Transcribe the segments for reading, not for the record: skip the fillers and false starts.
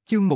Chương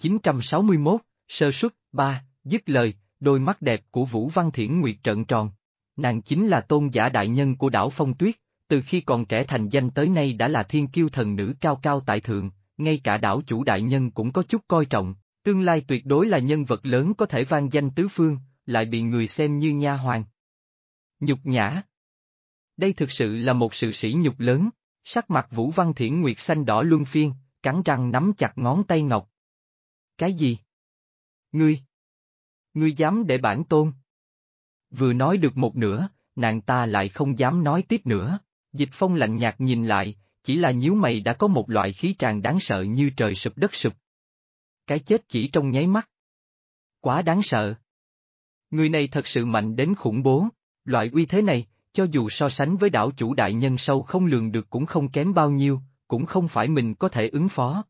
1961, sơ suất, 3, dứt lời, đôi mắt đẹp của Vũ Văn Thiển Nguyệt trợn tròn. Nàng chính là tôn giả đại nhân của đảo Phong Tuyết, từ khi còn trẻ thành danh tới nay đã là thiên kiêu thần nữ cao cao tại thượng, ngay cả đảo chủ đại nhân cũng có chút coi trọng, tương lai tuyệt đối là nhân vật lớn có thể vang danh tứ phương, lại bị người xem như nha hoàn. Nhục nhã. Đây thực sự là một sự sỉ nhục lớn, sắc mặt Vũ Văn Thiển Nguyệt xanh đỏ luân phiên, cắn răng nắm chặt ngón tay ngọc. Cái gì? Ngươi? Ngươi dám để bản tôn? Vừa nói được một nửa, nàng ta lại không dám nói tiếp nữa. Dịch Phong lạnh nhạt nhìn lại, chỉ là nhíu mày đã có một loại khí tràn đáng sợ như trời sụp đất sụp. Cái chết chỉ trong nháy mắt. Quá đáng sợ. Người này thật sự mạnh đến khủng bố, loại uy thế này, cho dù so sánh với đảo chủ đại nhân sâu không lường được cũng không kém bao nhiêu, cũng không phải mình có thể ứng phó.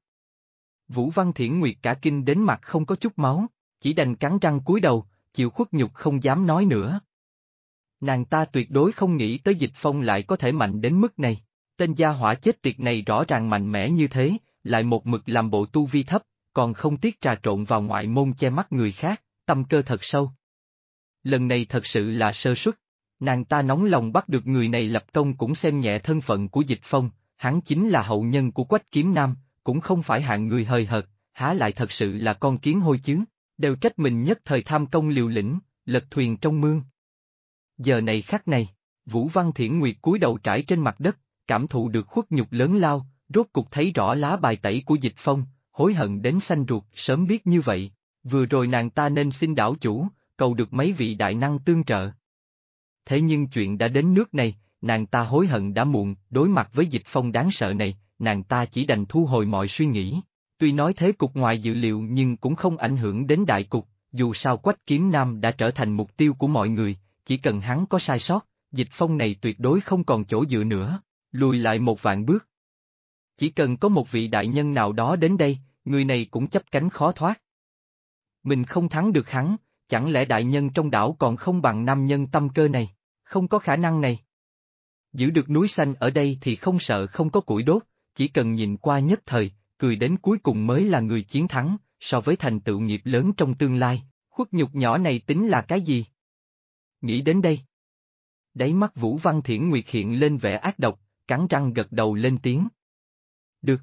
Vũ Văn Thiển Nguyệt cả kinh đến mặt không có chút máu, chỉ đành cắn răng cúi đầu, chịu khuất nhục không dám nói nữa. Nàng ta tuyệt đối không nghĩ tới Dịch Phong lại có thể mạnh đến mức này, tên gia hỏa chết tiệt này rõ ràng mạnh mẽ như thế, lại một mực làm bộ tu vi thấp, còn không tiếc trà trộn vào ngoại môn che mắt người khác, tâm cơ thật sâu. Lần này thật sự là sơ suất, nàng ta nóng lòng bắt được người này lập công cũng xem nhẹ thân phận của Dịch Phong, hắn chính là hậu nhân của Quách Kiếm Nam, cũng không phải hạng người hời hợt, há lại thật sự là con kiến hôi chứ, đều trách mình nhất thời tham công liều lĩnh, lật thuyền trong mương. Giờ này khắc này, Vũ Văn Thiển Nguyệt cúi đầu trải trên mặt đất, cảm thụ được khuất nhục lớn lao, rốt cục thấy rõ lá bài tẩy của Dịch Phong, hối hận đến xanh ruột, sớm biết như vậy, vừa rồi nàng ta nên xin đảo chủ, cầu được mấy vị đại năng tương trợ. Thế nhưng chuyện đã đến nước này, nàng ta hối hận đã muộn, đối mặt với Dịch Phong đáng sợ này, nàng ta chỉ đành thu hồi mọi suy nghĩ. Tuy nói thế cục ngoài dự liệu nhưng cũng không ảnh hưởng đến đại cục, dù sao Quách Kiếm Nam đã trở thành mục tiêu của mọi người, chỉ cần hắn có sai sót, Dịch Phong này tuyệt đối không còn chỗ dựa nữa, lùi lại một vạn bước. Chỉ cần có một vị đại nhân nào đó đến đây, người này cũng chấp cánh khó thoát. Mình không thắng được hắn, chẳng lẽ đại nhân trong đảo còn không bằng nam nhân tâm cơ này, không có khả năng này. Giữ được núi xanh ở đây thì không sợ không có củi đốt, chỉ cần nhìn qua nhất thời, cười đến cuối cùng mới là người chiến thắng, so với thành tựu nghiệp lớn trong tương lai, khuất nhục nhỏ này tính là cái gì? Nghĩ đến đây. Đáy mắt Vũ Văn Thiển Nguyệt hiện lên vẻ ác độc, cắn răng gật đầu lên tiếng. Được.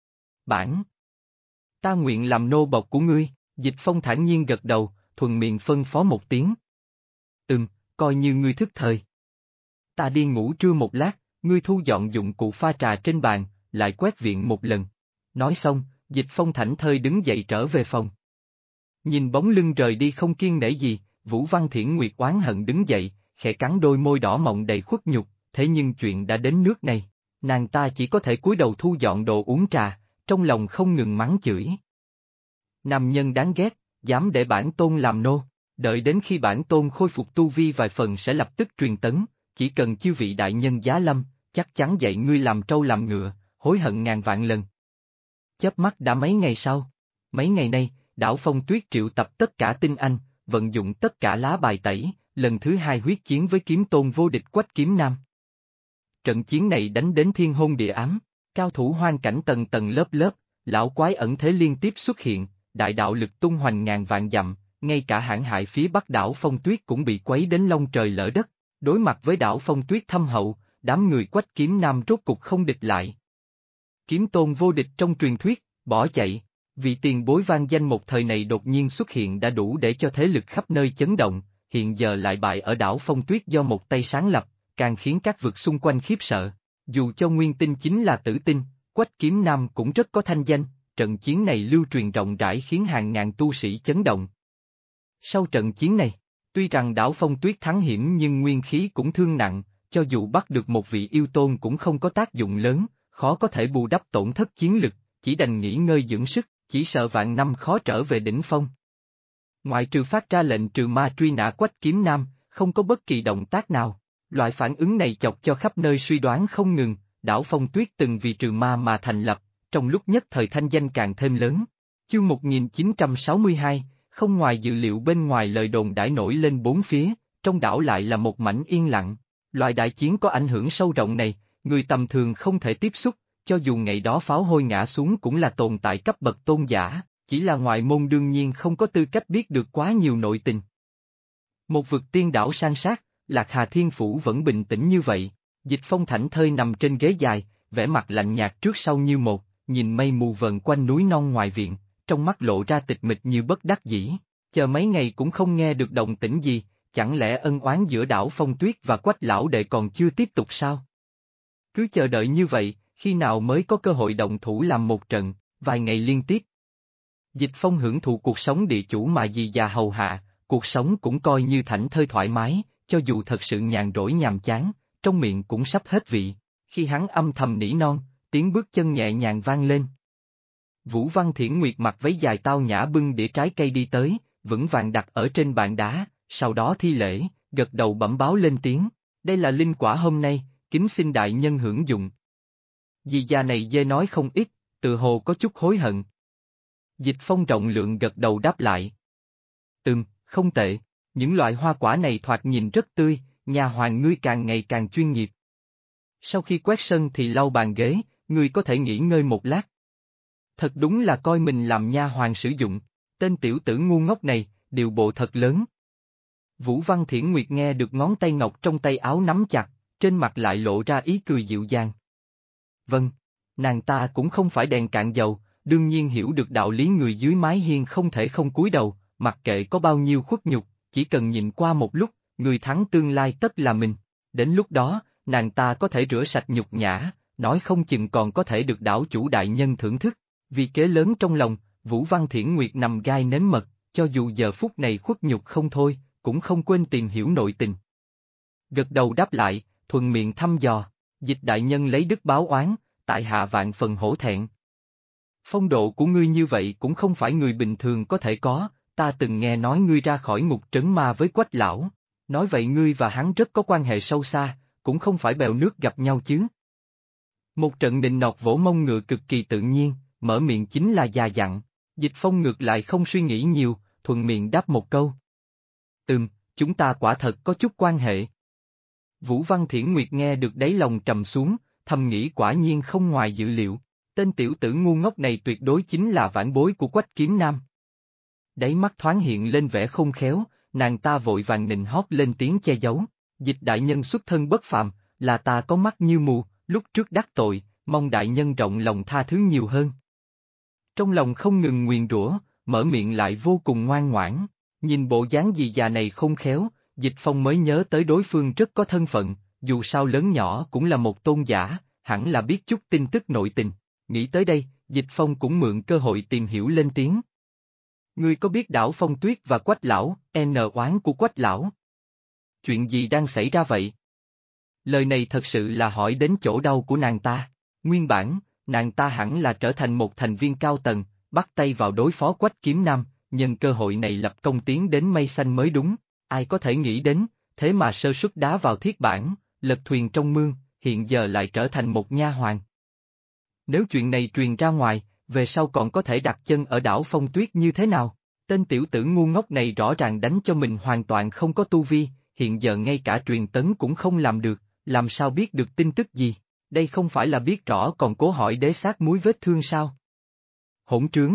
Ta nguyện làm nô bộc của ngươi, Dịch Phong thản nhiên gật đầu, thuần miệng phân phó một tiếng. Coi như ngươi thức thời. Ta đi ngủ trưa một lát, ngươi thu dọn dụng cụ pha trà trên bàn, lại quét viện một lần. Nói xong, Dịch Phong thảnh thơi đứng dậy trở về phòng. Nhìn bóng lưng rời đi không kiêng nể gì, Vũ Văn Thiển Nguyệt oán hận đứng dậy, khẽ cắn đôi môi đỏ mọng đầy khuất nhục, thế nhưng chuyện đã đến nước này, nàng ta chỉ có thể cúi đầu thu dọn đồ uống trà, trong lòng không ngừng mắng chửi. Nam nhân đáng ghét, dám để bản tôn làm nô, đợi đến khi bản tôn khôi phục tu vi vài phần sẽ lập tức truyền tấn, chỉ cần chư vị đại nhân giá lâm, chắc chắn dạy ngươi làm trâu làm ngựa, hối hận ngàn vạn lần. Chớp mắt đã mấy ngày sau, mấy ngày nay, đảo Phong Tuyết triệu tập tất cả tinh anh, vận dụng tất cả lá bài tẩy, lần thứ hai huyết chiến với kiếm tôn vô địch Quách Kiếm Nam. Trận chiến này đánh đến thiên hôn địa ám, cao thủ hoang cảnh tầng tầng lớp lớp, lão quái ẩn thế liên tiếp xuất hiện, đại đạo lực tung hoành ngàn vạn dặm, ngay cả hãn hại phía bắc đảo Phong Tuyết cũng bị quấy đến long trời lỡ đất, đối mặt với đảo Phong Tuyết thâm hậu, đám người Quách Kiếm Nam rốt cục không địch lại. Kiếm tôn vô địch trong truyền thuyết, bỏ chạy, vị tiền bối vang danh một thời này đột nhiên xuất hiện đã đủ để cho thế lực khắp nơi chấn động, hiện giờ lại bại ở đảo Phong Tuyết do một tay sáng lập, càng khiến các vực xung quanh khiếp sợ. Dù cho nguyên tinh chính là tử tinh, Quách Kiếm Nam cũng rất có thanh danh, trận chiến này lưu truyền rộng rãi khiến hàng ngàn tu sĩ chấn động. Sau trận chiến này, tuy rằng đảo Phong Tuyết thắng hiểm nhưng nguyên khí cũng thương nặng, cho dù bắt được một vị yêu tôn cũng không có tác dụng lớn, khó có thể bù đắp tổn thất chiến lực, chỉ đành nghỉ ngơi dưỡng sức, chỉ sợ vạn năm khó trở về đỉnh phong. Ngoại trừ phát ra lệnh trừ ma truy nã Quách Kiếm Nam, không có bất kỳ động tác nào. Loại phản ứng này chọc cho khắp nơi suy đoán không ngừng, đảo Phong Tuyết từng vì trừ ma mà thành lập, trong lúc nhất thời thanh danh càng thêm lớn. Chương 1962, không ngoài dự liệu bên ngoài lời đồn đãi nổi lên bốn phía, trong đảo lại là một mảnh yên lặng. Loại đại chiến có ảnh hưởng sâu rộng này, người tầm thường không thể tiếp xúc, cho dù ngày đó pháo hôi ngã xuống cũng là tồn tại cấp bậc tôn giả, chỉ là ngoại môn đương nhiên không có tư cách biết được quá nhiều nội tình. Một vực tiên đảo san sát, Lạc Hà Thiên Phủ vẫn bình tĩnh như vậy, Dịch Phong thảnh thơi nằm trên ghế dài, vẻ mặt lạnh nhạt trước sau như một, nhìn mây mù vờn quanh núi non ngoài viện, trong mắt lộ ra tịch mịch như bất đắc dĩ, chờ mấy ngày cũng không nghe được động tĩnh gì, chẳng lẽ ân oán giữa đảo Phong Tuyết và Quách lão đệ còn chưa tiếp tục sao? Cứ chờ đợi như vậy, khi nào mới có cơ hội động thủ làm một trận, vài ngày liên tiếp. Dịch Phong hưởng thụ cuộc sống địa chủ mà dì già hầu hạ, cuộc sống cũng coi như thảnh thơi thoải mái, cho dù thật sự nhàn rỗi nhàm chán, trong miệng cũng sắp hết vị. Khi hắn âm thầm nỉ non, tiếng bước chân nhẹ nhàng vang lên. Vũ Văn Thiển Nguyệt mặc váy dài tao nhã bưng đĩa trái cây đi tới, vững vàng đặt ở trên bàn đá, sau đó thi lễ, gật đầu bẩm báo lên tiếng. Đây là linh quả hôm nay, kính xin đại nhân hưởng dụng. Dì già này dê nói không ít, tự hồ có chút hối hận. Dịch Phong rộng lượng gật đầu đáp lại. Không tệ, những loại hoa quả này thoạt nhìn rất tươi, nhà hoàng ngươi càng ngày càng chuyên nghiệp. Sau khi quét sân thì lau bàn ghế, ngươi có thể nghỉ ngơi một lát. Thật đúng là coi mình làm nha hoàng sử dụng, tên tiểu tử ngu ngốc này, điều bộ thật lớn. Vũ Văn Thiển Nguyệt nghe được ngón tay ngọc trong tay áo nắm chặt, trên mặt lại lộ ra ý cười dịu dàng. Vâng, nàng ta cũng không phải đèn cạn dầu, đương nhiên hiểu được đạo lý người dưới mái hiên không thể không cúi đầu, mặc kệ có bao nhiêu khuất nhục, chỉ cần nhìn qua một lúc, người thắng tương lai tất là mình. Đến lúc đó, nàng ta có thể rửa sạch nhục nhã, nói không chừng còn có thể được đảo chủ đại nhân thưởng thức. Vì kế lớn trong lòng, Vũ Văn Thiển Nguyệt nằm gai nếm mật, cho dù giờ phút này khuất nhục không thôi, cũng không quên tìm hiểu nội tình. Gật đầu đáp lại, thuận miệng thăm dò, Dịch đại nhân lấy đức báo oán, tại hạ vạn phần hổ thẹn. Phong độ của ngươi như vậy cũng không phải người bình thường có thể có, ta từng nghe nói ngươi ra khỏi ngục trấn ma với Quách lão, nói vậy ngươi và hắn rất có quan hệ sâu xa, cũng không phải bèo nước gặp nhau chứ. Một trận nịnh nọt vỗ mông ngựa cực kỳ tự nhiên, mở miệng chính là già dặn, Dịch Phong ngược lại không suy nghĩ nhiều, thuận miệng đáp một câu. Chúng ta quả thật có chút quan hệ. Vũ Văn Thiển Nguyệt nghe được đáy lòng trầm xuống, thầm nghĩ quả nhiên không ngoài dự liệu, tên tiểu tử ngu ngốc này tuyệt đối chính là vãn bối của Quách Kiếm Nam. Đáy mắt thoáng hiện lên vẻ khôn khéo, nàng ta vội vàng nịnh hót lên tiếng che giấu, Dịch đại nhân xuất thân bất phàm, là ta có mắt như mù, lúc trước đắc tội, mong đại nhân rộng lòng tha thứ nhiều hơn. Trong lòng không ngừng nguyền rủa, mở miệng lại vô cùng ngoan ngoãn, nhìn bộ dáng dì già này khôn khéo, Dịch Phong mới nhớ tới đối phương rất có thân phận, dù sao lớn nhỏ cũng là một tôn giả, hẳn là biết chút tin tức nội tình. Nghĩ tới đây, Dịch Phong cũng mượn cơ hội tìm hiểu lên tiếng. Ngươi có biết đảo Phong Tuyết và Quách lão, oán của Quách lão? Chuyện gì đang xảy ra vậy? Lời này thật sự là hỏi đến chỗ đau của nàng ta. Nguyên bản, nàng ta hẳn là trở thành một thành viên cao tầng, bắt tay vào đối phó Quách Kiếm Nam, nhân cơ hội này lập công tiến đến mây xanh mới đúng. Ai có thể nghĩ đến, thế mà sơ suất đá vào thiết bản, lật thuyền trong mương, hiện giờ lại trở thành một nha hoàn. Nếu chuyện này truyền ra ngoài, về sau còn có thể đặt chân ở đảo Phong Tuyết như thế nào? Tên tiểu tử ngu ngốc này rõ ràng đánh cho mình hoàn toàn không có tu vi, hiện giờ ngay cả truyền tấn cũng không làm được, làm sao biết được tin tức gì? Đây không phải là biết rõ còn cố hỏi đế sát muối vết thương sao? Hỗn trướng!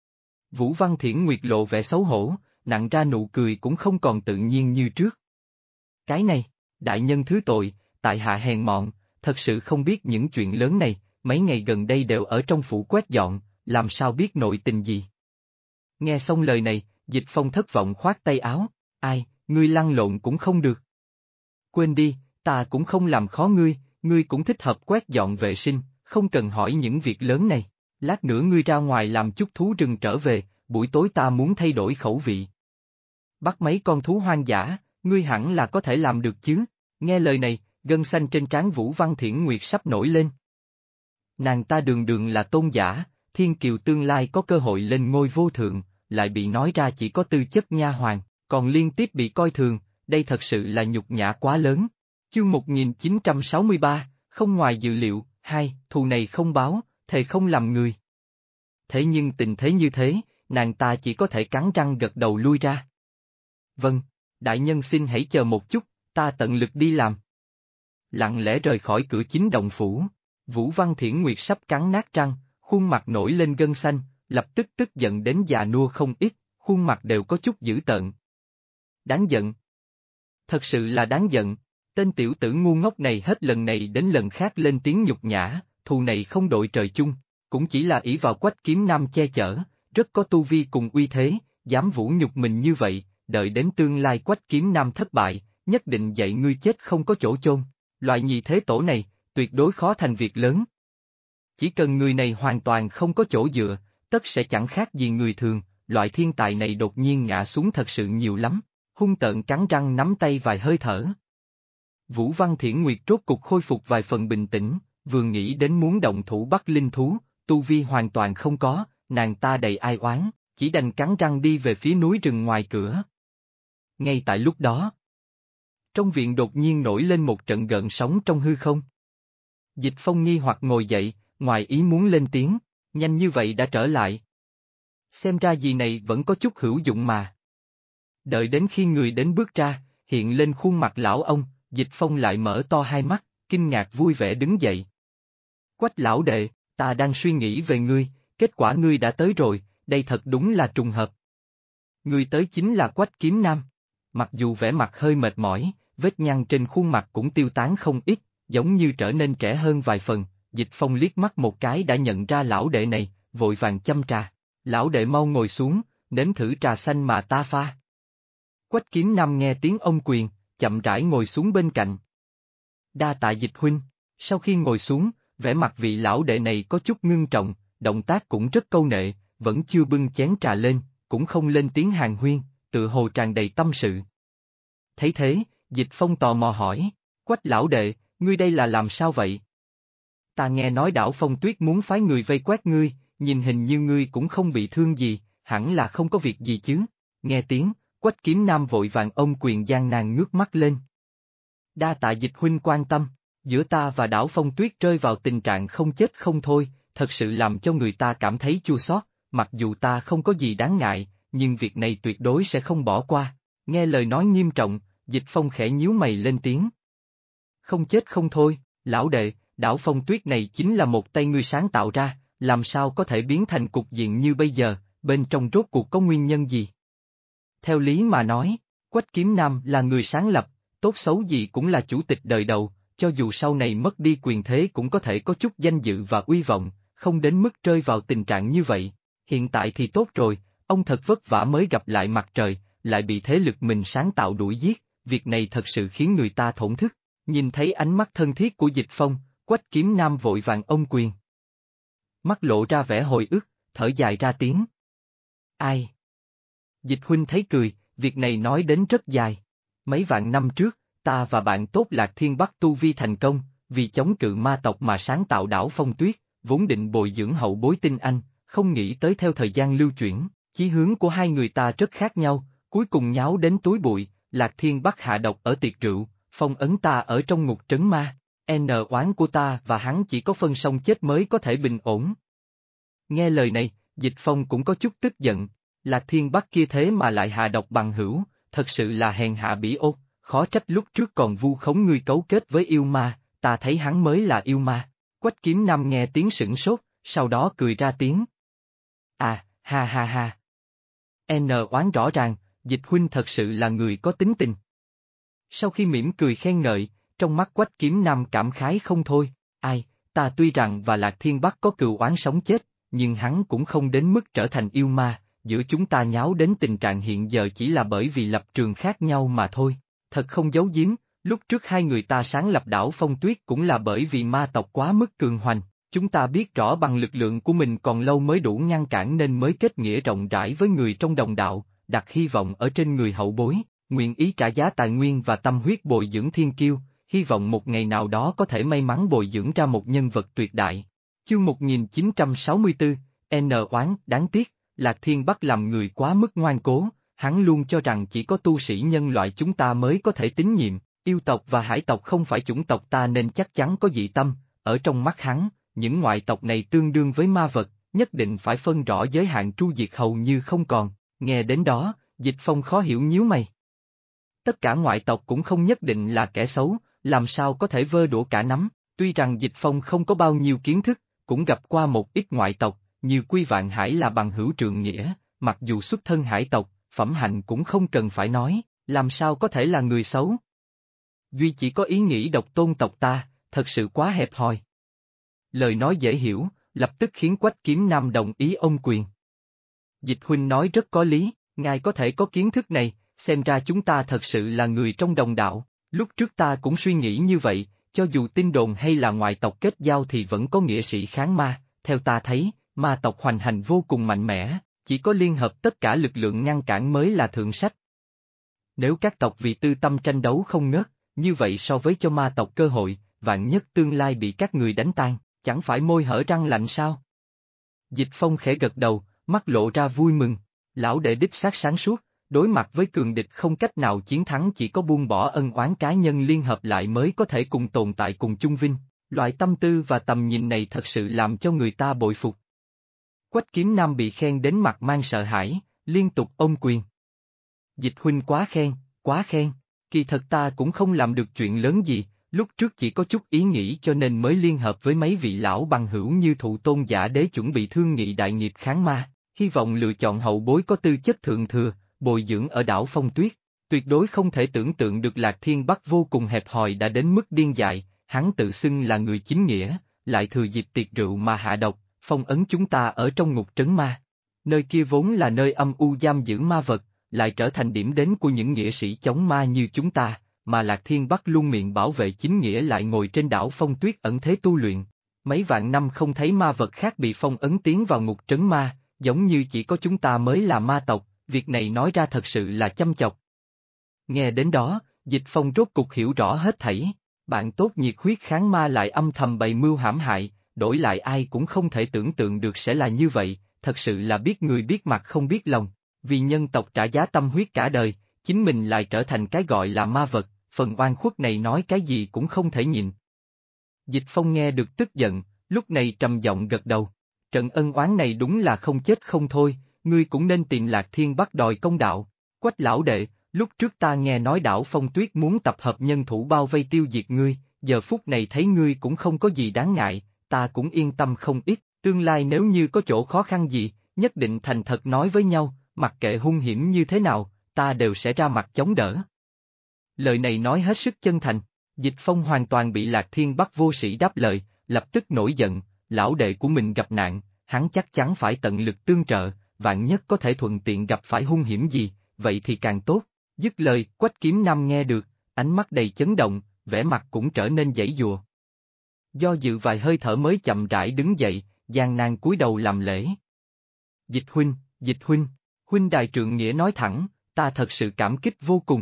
Vũ Văn Thiển Nguyệt lộ vẻ xấu hổ, nặn ra nụ cười cũng không còn tự nhiên như trước. Cái này, đại nhân thứ tội, tại hạ hèn mọn, thật sự không biết những chuyện lớn này, mấy ngày gần đây đều ở trong phủ quét dọn, làm sao biết nội tình gì. Nghe xong lời này, Dịch Phong thất vọng khoát tay áo, ai, ngươi lăn lộn cũng không được. Quên đi, ta cũng không làm khó ngươi, ngươi cũng thích hợp quét dọn vệ sinh, không cần hỏi những việc lớn này, lát nữa ngươi ra ngoài làm chút thú rừng trở về, buổi tối ta muốn thay đổi khẩu vị. Bắt mấy con thú hoang dã, ngươi hẳn là có thể làm được chứ, nghe lời này, gân xanh trên trán Vũ Văn Thiển Nguyệt sắp nổi lên. Nàng ta đường đường là tôn giả, thiên kiều tương lai có cơ hội lên ngôi vô thượng, lại bị nói ra chỉ có tư chất nha hoàn, còn liên tiếp bị coi thường, đây thật sự là nhục nhã quá lớn. Chương 1963, không ngoài dự liệu, thù này không báo, thề không làm người. Thế nhưng tình thế như thế, nàng ta chỉ có thể cắn răng gật đầu lui ra. Vâng, đại nhân xin hãy chờ một chút, ta tận lực đi làm. Lặng lẽ rời khỏi cửa chính động phủ. Vũ Văn Thiển Nguyệt sắp cắn nát răng, khuôn mặt nổi lên gân xanh, lập tức tức giận đến già nua không ít, khuôn mặt đều có chút dữ tợn. Đáng giận. Thật sự là đáng giận, tên tiểu tử ngu ngốc này hết lần này đến lần khác lên tiếng nhục nhã, thù này không đội trời chung, cũng chỉ là ỷ vào Quách Kiếm Nam che chở, rất có tu vi cùng uy thế, dám vũ nhục mình như vậy, đợi đến tương lai Quách Kiếm Nam thất bại, nhất định dạy ngươi chết không có chỗ chôn. Loại nhị thế tổ này, tuyệt đối khó thành việc lớn. Chỉ cần người này hoàn toàn không có chỗ dựa, tất sẽ chẳng khác gì người thường, loại thiên tài này đột nhiên ngã xuống thật sự nhiều lắm, hung tợn cắn răng nắm tay vài hơi thở. Vũ Văn Thiển Nguyệt rốt cục khôi phục vài phần bình tĩnh, vừa nghĩ đến muốn động thủ bắt linh thú, tu vi hoàn toàn không có, nàng ta đầy ai oán, chỉ đành cắn răng đi về phía núi rừng ngoài cửa. Ngay tại lúc đó, trong viện đột nhiên nổi lên một trận gợn sóng trong hư không. Dịch Phong nghi hoặc ngồi dậy, ngoài ý muốn lên tiếng, nhanh như vậy đã trở lại. Xem ra gì này vẫn có chút hữu dụng mà. Đợi đến khi người đến bước ra, hiện lên khuôn mặt lão ông, Dịch Phong lại mở to hai mắt, kinh ngạc vui vẻ đứng dậy. Quách lão đệ, ta đang suy nghĩ về ngươi, kết quả ngươi đã tới rồi, đây thật đúng là trùng hợp. Ngươi tới chính là Quách Kiếm Nam. Mặc dù vẻ mặt hơi mệt mỏi, vết nhăn trên khuôn mặt cũng tiêu tán không ít, giống như trở nên trẻ hơn vài phần, Dịch Phong liếc mắt một cái đã nhận ra lão đệ này, vội vàng châm trà. Lão đệ mau ngồi xuống, nếm thử trà xanh mà ta pha. Quách Kiếm Nam nghe tiếng ông quyền, chậm rãi ngồi xuống bên cạnh. Đa tạ Dịch huynh, sau khi ngồi xuống, vẻ mặt vị lão đệ này có chút ngưng trọng, động tác cũng rất câu nệ, vẫn chưa bưng chén trà lên, cũng không lên tiếng hàn huyên, tự hồ tràn đầy tâm sự. Thấy thế, Dịch Phong tò mò hỏi, Quách lão đệ, ngươi đây là làm sao vậy? Ta nghe nói đảo Phong Tuyết muốn phái người vây quét ngươi, nhìn hình như ngươi cũng không bị thương gì, hẳn là không có việc gì chứ. Nghe tiếng, Quách Kiếm Nam vội vàng ôm quyền gian nan ngước mắt lên. Đa tạ Dịch huynh quan tâm, giữa ta và đảo Phong Tuyết rơi vào tình trạng không chết không thôi, thật sự làm cho người ta cảm thấy chua xót. Mặc dù ta không có gì đáng ngại, nhưng việc này tuyệt đối sẽ không bỏ qua. Nghe lời nói nghiêm trọng, Dịch Phong khẽ nhíu mày lên tiếng. Không chết không thôi, lão đệ, đảo Phong Tuyết này chính là một tay ngươi sáng tạo ra, làm sao có thể biến thành cục diện như bây giờ, bên trong rốt cuộc có nguyên nhân gì? Theo lý mà nói, Quách Kiếm Nam là người sáng lập, tốt xấu gì cũng là chủ tịch đời đầu, cho dù sau này mất đi quyền thế cũng có thể có chút danh dự và uy vọng, không đến mức rơi vào tình trạng như vậy. Hiện tại thì tốt rồi, ông thật vất vả mới gặp lại mặt trời, lại bị thế lực mình sáng tạo đuổi giết, việc này thật sự khiến người ta thổn thức. Nhìn thấy ánh mắt thân thiết của Dịch Phong, Quách Kiếm Nam vội vàng ôm quyền. Mắt lộ ra vẻ hồi ức, thở dài ra tiếng. Ai? Dịch huynh thấy cười, việc này nói đến rất dài. Mấy vạn năm trước, ta và bạn tốt Lạc Thiên Bắc tu vi thành công, vì chống cự ma tộc mà sáng tạo đảo Phong Tuyết, vốn định bồi dưỡng hậu bối tinh anh, không nghĩ tới theo thời gian lưu chuyển, chí hướng của hai người ta rất khác nhau, cuối cùng nháo đến túi bụi, Lạc Thiên Bắc hạ độc ở tiệc rượu, phong ấn ta ở trong ngục trấn ma, oán của ta và hắn chỉ có phân song chết mới có thể bình ổn. Nghe lời này, Dịch Phong cũng có chút tức giận, Lạc Thiên Bắc kia thế mà lại hạ độc bằng hữu, thật sự là hèn hạ bỉ ốt, khó trách lúc trước còn vu khống ngươi cấu kết với yêu ma, ta thấy hắn mới là yêu ma. Quách Kiếm Nam nghe tiếng sửng sốt, sau đó cười ra tiếng. À, ha ha ha. Oán rõ ràng, Dịch huynh thật sự là người có tính tình. Sau khi mỉm cười khen ngợi, trong mắt Quách Kiếm Nam cảm khái không thôi, ai, ta tuy rằng và Lạc Thiên Bắc có cừu oán sống chết, nhưng hắn cũng không đến mức trở thành yêu ma, giữa chúng ta nháo đến tình trạng hiện giờ chỉ là bởi vì lập trường khác nhau mà thôi. Thật không giấu giếm, lúc trước hai người ta sáng lập đảo Phong Tuyết cũng là bởi vì ma tộc quá mức cường hoành, chúng ta biết rõ bằng lực lượng của mình còn lâu mới đủ ngăn cản nên mới kết nghĩa rộng rãi với người trong đồng đạo, đặt hy vọng ở trên người hậu bối, nguyện ý trả giá tài nguyên và tâm huyết bồi dưỡng thiên kiêu, hy vọng một ngày nào đó có thể may mắn bồi dưỡng ra một nhân vật tuyệt đại. Chương 1964, oán, đáng tiếc, Lạc Thiên Bắc làm người quá mức ngoan cố, hắn luôn cho rằng chỉ có tu sĩ nhân loại chúng ta mới có thể tín nhiệm, yêu tộc và hải tộc không phải chủng tộc ta nên chắc chắn có dị tâm, ở trong mắt hắn, những ngoại tộc này tương đương với ma vật, nhất định phải phân rõ giới hạn tru diệt hầu như không còn, nghe đến đó, Dịch Phong khó hiểu nhíu mày. Tất cả ngoại tộc cũng không nhất định là kẻ xấu, làm sao có thể vơ đũa cả nắm, Tuy rằng Dịch Phong không có bao nhiêu kiến thức, cũng gặp qua một ít ngoại tộc, như Quy Vạn Hải là bằng hữu trượng nghĩa, mặc dù xuất thân hải tộc, phẩm hạnh cũng không cần phải nói, làm sao có thể là người xấu. Duy chỉ có ý nghĩ độc tôn tộc ta, thật sự quá hẹp hòi. Lời nói dễ hiểu, lập tức khiến Quách Kiếm Nam đồng ý ôm quyền. Dịch huynh nói rất có lý, ngài có thể có kiến thức này, xem ra chúng ta thật sự là người trong đồng đạo, lúc trước ta cũng suy nghĩ như vậy, cho dù tin đồn hay là ngoại tộc kết giao thì vẫn có nghĩa sĩ kháng ma, theo ta thấy, ma tộc hoành hành vô cùng mạnh mẽ, chỉ có liên hợp tất cả lực lượng ngăn cản mới là thượng sách. Nếu các tộc vì tư tâm tranh đấu không ngớt, như vậy so với cho ma tộc cơ hội, vạn nhất tương lai bị các người đánh tan, chẳng phải môi hở răng lạnh sao? Dịch Phong khẽ gật đầu, mắt lộ ra vui mừng, lão đệ đích xác sáng suốt, đối mặt với cường địch không cách nào chiến thắng chỉ có buông bỏ ân oán cá nhân liên hợp lại mới có thể cùng tồn tại cùng chung vinh, loại tâm tư và tầm nhìn này thật sự làm cho người ta bội phục. Quách Kiếm Nam bị khen đến mặt mang sợ hãi, liên tục ôm quyền. Dịch huynh quá khen, kỳ thật ta cũng không làm được chuyện lớn gì, lúc trước chỉ có chút ý nghĩ cho nên mới liên hợp với mấy vị lão bằng hữu như Thụ Tôn Giả Đế chuẩn bị thương nghị đại nghiệp kháng ma, hy vọng lựa chọn hậu bối có tư chất thượng thừa, bồi dưỡng ở đảo Phong Tuyết. Tuyệt đối không thể tưởng tượng được Lạc Thiên Bắc vô cùng hẹp hòi đã đến mức điên dại, hắn tự xưng là người chính nghĩa, lại thừa dịp tiệc rượu mà hạ độc, phong ấn chúng ta ở trong ngục trấn ma. Nơi kia vốn là nơi âm u giam giữ ma vật, lại trở thành điểm đến của những nghĩa sĩ chống ma như chúng ta, mà Lạc Thiên Bắc luôn miệng bảo vệ chính nghĩa lại ngồi trên đảo Phong Tuyết ẩn thế tu luyện. Mấy vạn năm không thấy ma vật khác bị phong ấn tiến vào ngục trấn ma, giống như chỉ có chúng ta mới là ma tộc, việc này nói ra thật sự là chăm chọc. Nghe đến đó, Dịch Phong rốt cục hiểu rõ hết thảy, bạn tốt nhiệt huyết kháng ma lại âm thầm bày mưu hãm hại, đổi lại ai cũng không thể tưởng tượng được sẽ là như vậy, thật sự là biết người biết mặt không biết lòng, vì nhân tộc trả giá tâm huyết cả đời, chính mình lại trở thành cái gọi là ma vật, phần oan khuất này nói cái gì cũng không thể nhịn. Dịch Phong nghe được tức giận, lúc này trầm giọng gật đầu, trận ân oán này đúng là không chết không thôi, ngươi cũng nên tìm Lạc Thiên Bắc đòi công đạo. Quách lão đệ, lúc trước ta nghe nói đảo Phong Tuyết muốn tập hợp nhân thủ bao vây tiêu diệt ngươi, giờ phút này thấy ngươi cũng không có gì đáng ngại, ta cũng yên tâm không ít, tương lai nếu như có chỗ khó khăn gì, nhất định thành thật nói với nhau, mặc kệ hung hiểm như thế nào, ta đều sẽ ra mặt chống đỡ. Lời này nói hết sức chân thành, Dịch Phong hoàn toàn bị Lạc Thiên Bắc vô sĩ đáp lời, lập tức nổi giận, lão đệ của mình gặp nạn, hắn chắc chắn phải tận lực tương trợ, vạn nhất có thể thuận tiện gặp phải hung hiểm gì, vậy thì càng tốt. Dứt lời, Quách Kiếm Nam nghe được, ánh mắt đầy chấn động, vẻ mặt cũng trở nên giãy giụa. Do dự vài hơi thở mới chậm rãi đứng dậy, gian nan cúi đầu làm lễ. Dịch huynh, huynh đài trượng nghĩa nói thẳng, ta thật sự cảm kích vô cùng.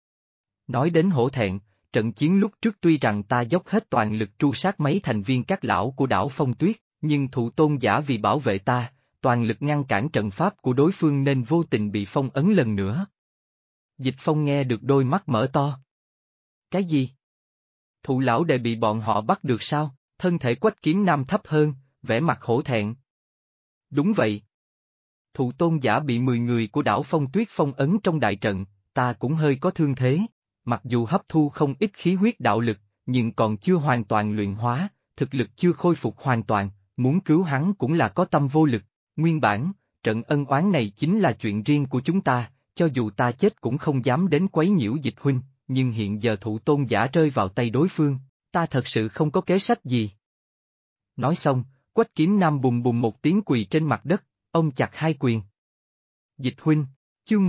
Nói đến hổ thẹn, trận chiến lúc trước tuy rằng ta dốc hết toàn lực tru sát mấy thành viên các lão của đảo Phong Tuyết, nhưng Thụ Tôn Giả vì bảo vệ ta, toàn lực ngăn cản trận pháp của đối phương nên vô tình bị phong ấn lần nữa. Dịch Phong nghe được đôi mắt mở to. Cái gì? Thụ lão đệ bị bọn họ bắt được sao? Thân thể Quách Kiếm Nam thấp hơn, vẻ mặt hổ thẹn. Đúng vậy. Thụ Tôn Giả bị 10 người của đảo Phong Tuyết phong ấn trong đại trận, ta cũng hơi có thương thế. Mặc dù hấp thu không ít khí huyết đạo lực, nhưng còn chưa hoàn toàn luyện hóa, thực lực chưa khôi phục hoàn toàn, muốn cứu hắn cũng là có tâm vô lực. Nguyên bản, trận ân oán này chính là chuyện riêng của chúng ta, cho dù ta chết cũng không dám đến quấy nhiễu Dịch huynh, nhưng hiện giờ Thụ Tôn Giả rơi vào tay đối phương, ta thật sự không có kế sách gì. Nói xong, Quách Kiếm Nam bùng bùng một tiếng quỳ trên mặt đất, ông chặt hai quyền. Dịch huynh, chương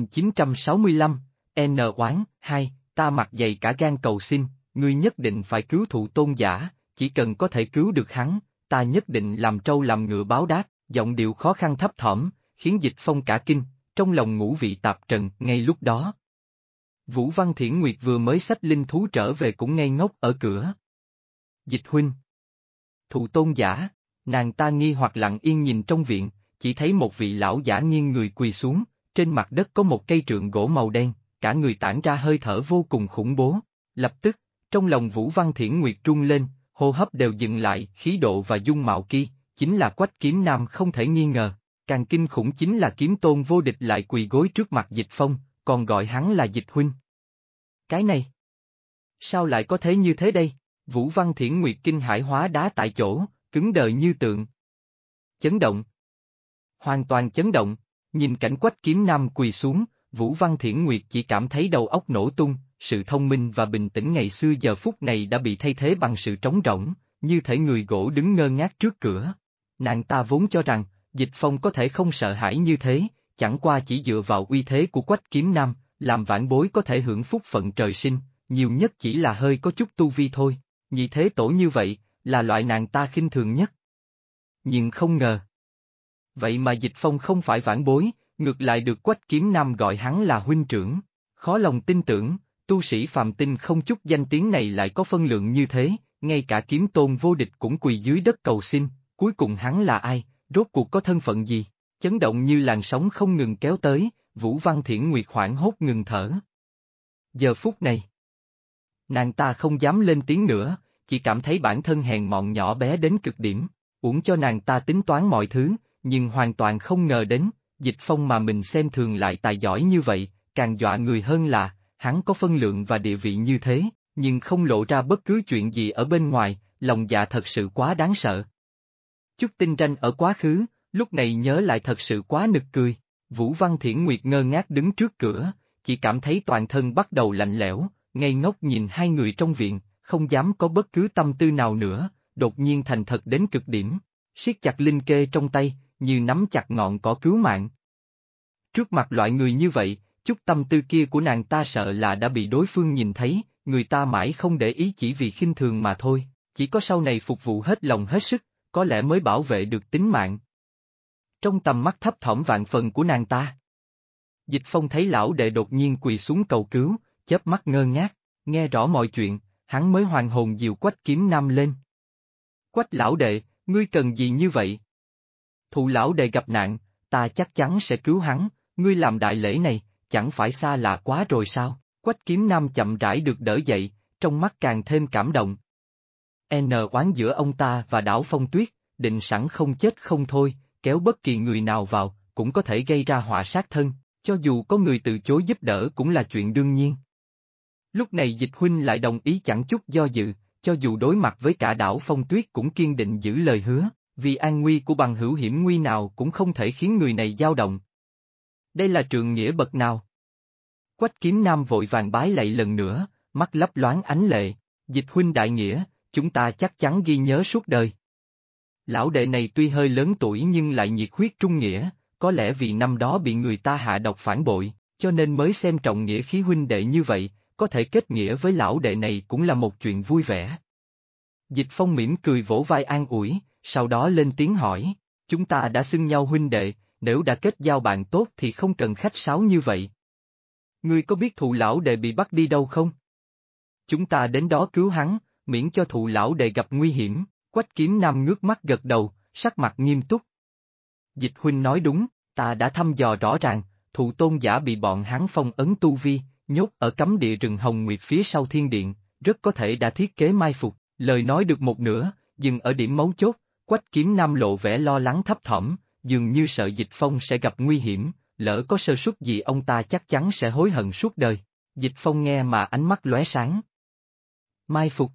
1965, N oán, 2, ta mặt dày cả gan cầu xin, ngươi nhất định phải cứu Thụ Tôn Giả, chỉ cần có thể cứu được hắn, ta nhất định làm trâu làm ngựa báo đáp, giọng điệu khó khăn thấp thỏm, khiến Dịch Phong cả kinh, trong lòng ngũ vị tạp trần, ngay lúc đó. Vũ Văn Thiển Nguyệt vừa mới xách linh thú trở về cũng ngây ngốc ở cửa. Dịch huynh. Thụ Tôn Giả, nàng ta nghi hoặc lặng yên nhìn trong viện, chỉ thấy một vị lão giả nghiêng người quỳ xuống, trên mặt đất có một cây trượng gỗ màu đen, cả người tản ra hơi thở vô cùng khủng bố. Lập tức, trong lòng Vũ Văn Thiển Nguyệt rung lên, hô hấp đều dừng lại, khí độ và dung mạo kia, chính là Quách Kiếm Nam không thể nghi ngờ. Càng kinh khủng chính là kiếm tôn vô địch lại quỳ gối trước mặt Dịch Phong, còn gọi hắn là Dịch huynh. Cái này, sao lại có thế như thế đây? Vũ Văn Thiển Nguyệt kinh hãi hóa đá tại chỗ, cứng đờ như tượng. Chấn động. Hoàn toàn chấn động, nhìn cảnh Quách Kiếm Nam quỳ xuống, Vũ Văn Thiển Nguyệt chỉ cảm thấy đầu óc nổ tung, sự thông minh và bình tĩnh ngày xưa giờ phút này đã bị thay thế bằng sự trống rỗng, như thể người gỗ đứng ngơ ngác trước cửa. Nàng ta vốn cho rằng, Dịch Phong có thể không sợ hãi như thế, chẳng qua chỉ dựa vào uy thế của Quách Kiếm Nam, làm vãn bối có thể hưởng phúc phận trời sinh, nhiều nhất chỉ là hơi có chút tu vi thôi, nhị thế tổ như vậy, là loại nàng ta khinh thường nhất. Nhưng không ngờ. Vậy mà Dịch Phong không phải vãn bối, ngược lại được Quách Kiếm Nam gọi hắn là huynh trưởng, khó lòng tin tưởng, tu sĩ phàm tinh không chút danh tiếng này lại có phân lượng như thế, ngay cả kiếm tôn vô địch cũng quỳ dưới đất cầu xin, cuối cùng hắn là ai, rốt cuộc có thân phận gì, chấn động như làn sóng không ngừng kéo tới, Vũ Văn Thiển Nguyệt hoảng hốt ngừng thở. Giờ phút này, nàng ta không dám lên tiếng nữa, chỉ cảm thấy bản thân hèn mọn nhỏ bé đến cực điểm, uổng cho nàng ta tính toán mọi thứ, nhưng hoàn toàn không ngờ đến, Dịch Phong mà mình xem thường lại tài giỏi như vậy, càng dọa người hơn là, hắn có phân lượng và địa vị như thế, nhưng không lộ ra bất cứ chuyện gì ở bên ngoài, lòng dạ thật sự quá đáng sợ. Chút tinh tranh ở quá khứ, lúc này nhớ lại thật sự quá nực cười, Vũ Văn Thiển Nguyệt ngơ ngác đứng trước cửa, chỉ cảm thấy toàn thân bắt đầu lạnh lẽo, ngây ngốc nhìn hai người trong viện, không dám có bất cứ tâm tư nào nữa, đột nhiên thành thật đến cực điểm, siết chặt linh kê trong tay, như nắm chặt ngọn cỏ cứu mạng. Trước mặt loại người như vậy, chút tâm tư kia của nàng ta sợ là đã bị đối phương nhìn thấy, người ta mãi không để ý chỉ vì khinh thường mà thôi, chỉ có sau này phục vụ hết lòng hết sức, có lẽ mới bảo vệ được tính mạng. Trong tầm mắt thấp thỏm vạn phần của nàng ta, Dịch Phong thấy lão đệ đột nhiên quỳ xuống cầu cứu, chớp mắt ngơ ngác, nghe rõ mọi chuyện, hắn mới hoàn hồn dìu Quách Kiếm Nam lên. Quách lão đệ, ngươi cần gì như vậy? Thụ lão đệ gặp nạn, ta chắc chắn sẽ cứu hắn, ngươi làm đại lễ này, chẳng phải xa lạ quá rồi sao? Quách Kiếm Nam chậm rãi được đỡ dậy, trong mắt càng thêm cảm động. Oán giữa ông ta và Đảo Phong Tuyết, định sẵn không chết không thôi, kéo bất kỳ người nào vào, cũng có thể gây ra họa sát thân, cho dù có người từ chối giúp đỡ cũng là chuyện đương nhiên. Lúc này Dịch huynh lại đồng ý chẳng chút do dự, cho dù đối mặt với cả Đảo Phong Tuyết cũng kiên định giữ lời hứa, vì an nguy của bằng hữu hiểm nguy nào cũng không thể khiến người này dao động. Đây là trượng nghĩa bậc nào? Quách Kiếm Nam vội vàng bái lạy lần nữa, mắt lấp loáng ánh lệ, Dịch huynh đại nghĩa, chúng ta chắc chắn ghi nhớ suốt đời. Lão đệ này tuy hơi lớn tuổi nhưng lại nhiệt huyết trung nghĩa, có lẽ vì năm đó bị người ta hạ độc phản bội, cho nên mới xem trọng nghĩa khí huynh đệ như vậy, có thể kết nghĩa với lão đệ này cũng là một chuyện vui vẻ. Dịch Phong mỉm cười vỗ vai an ủi, sau đó lên tiếng hỏi, chúng ta đã xưng nhau huynh đệ, nếu đã kết giao bạn tốt thì không cần khách sáo như vậy. Ngươi có biết Thụ lão đệ bị bắt đi đâu không? Chúng ta đến đó cứu hắn, miễn cho Thụ lão đệ gặp nguy hiểm. Quách Kiếm Nam ngước mắt gật đầu, sắc mặt nghiêm túc. Dịch huynh nói đúng, ta đã thăm dò rõ ràng, Thụ tôn giả bị bọn hắn phong ấn tu vi, nhốt ở cấm địa rừng Hồng Nguyệt phía sau thiên điện, rất có thể đã thiết kế mai phục, lời nói được một nửa, dừng ở điểm mấu chốt, Quách Kiếm Nam lộ vẻ lo lắng thấp thỏm, dường như sợ Dịch Phong sẽ gặp nguy hiểm, lỡ có sơ suất gì ông ta chắc chắn sẽ hối hận suốt đời. Dịch Phong nghe mà ánh mắt lóe sáng. Mai phục.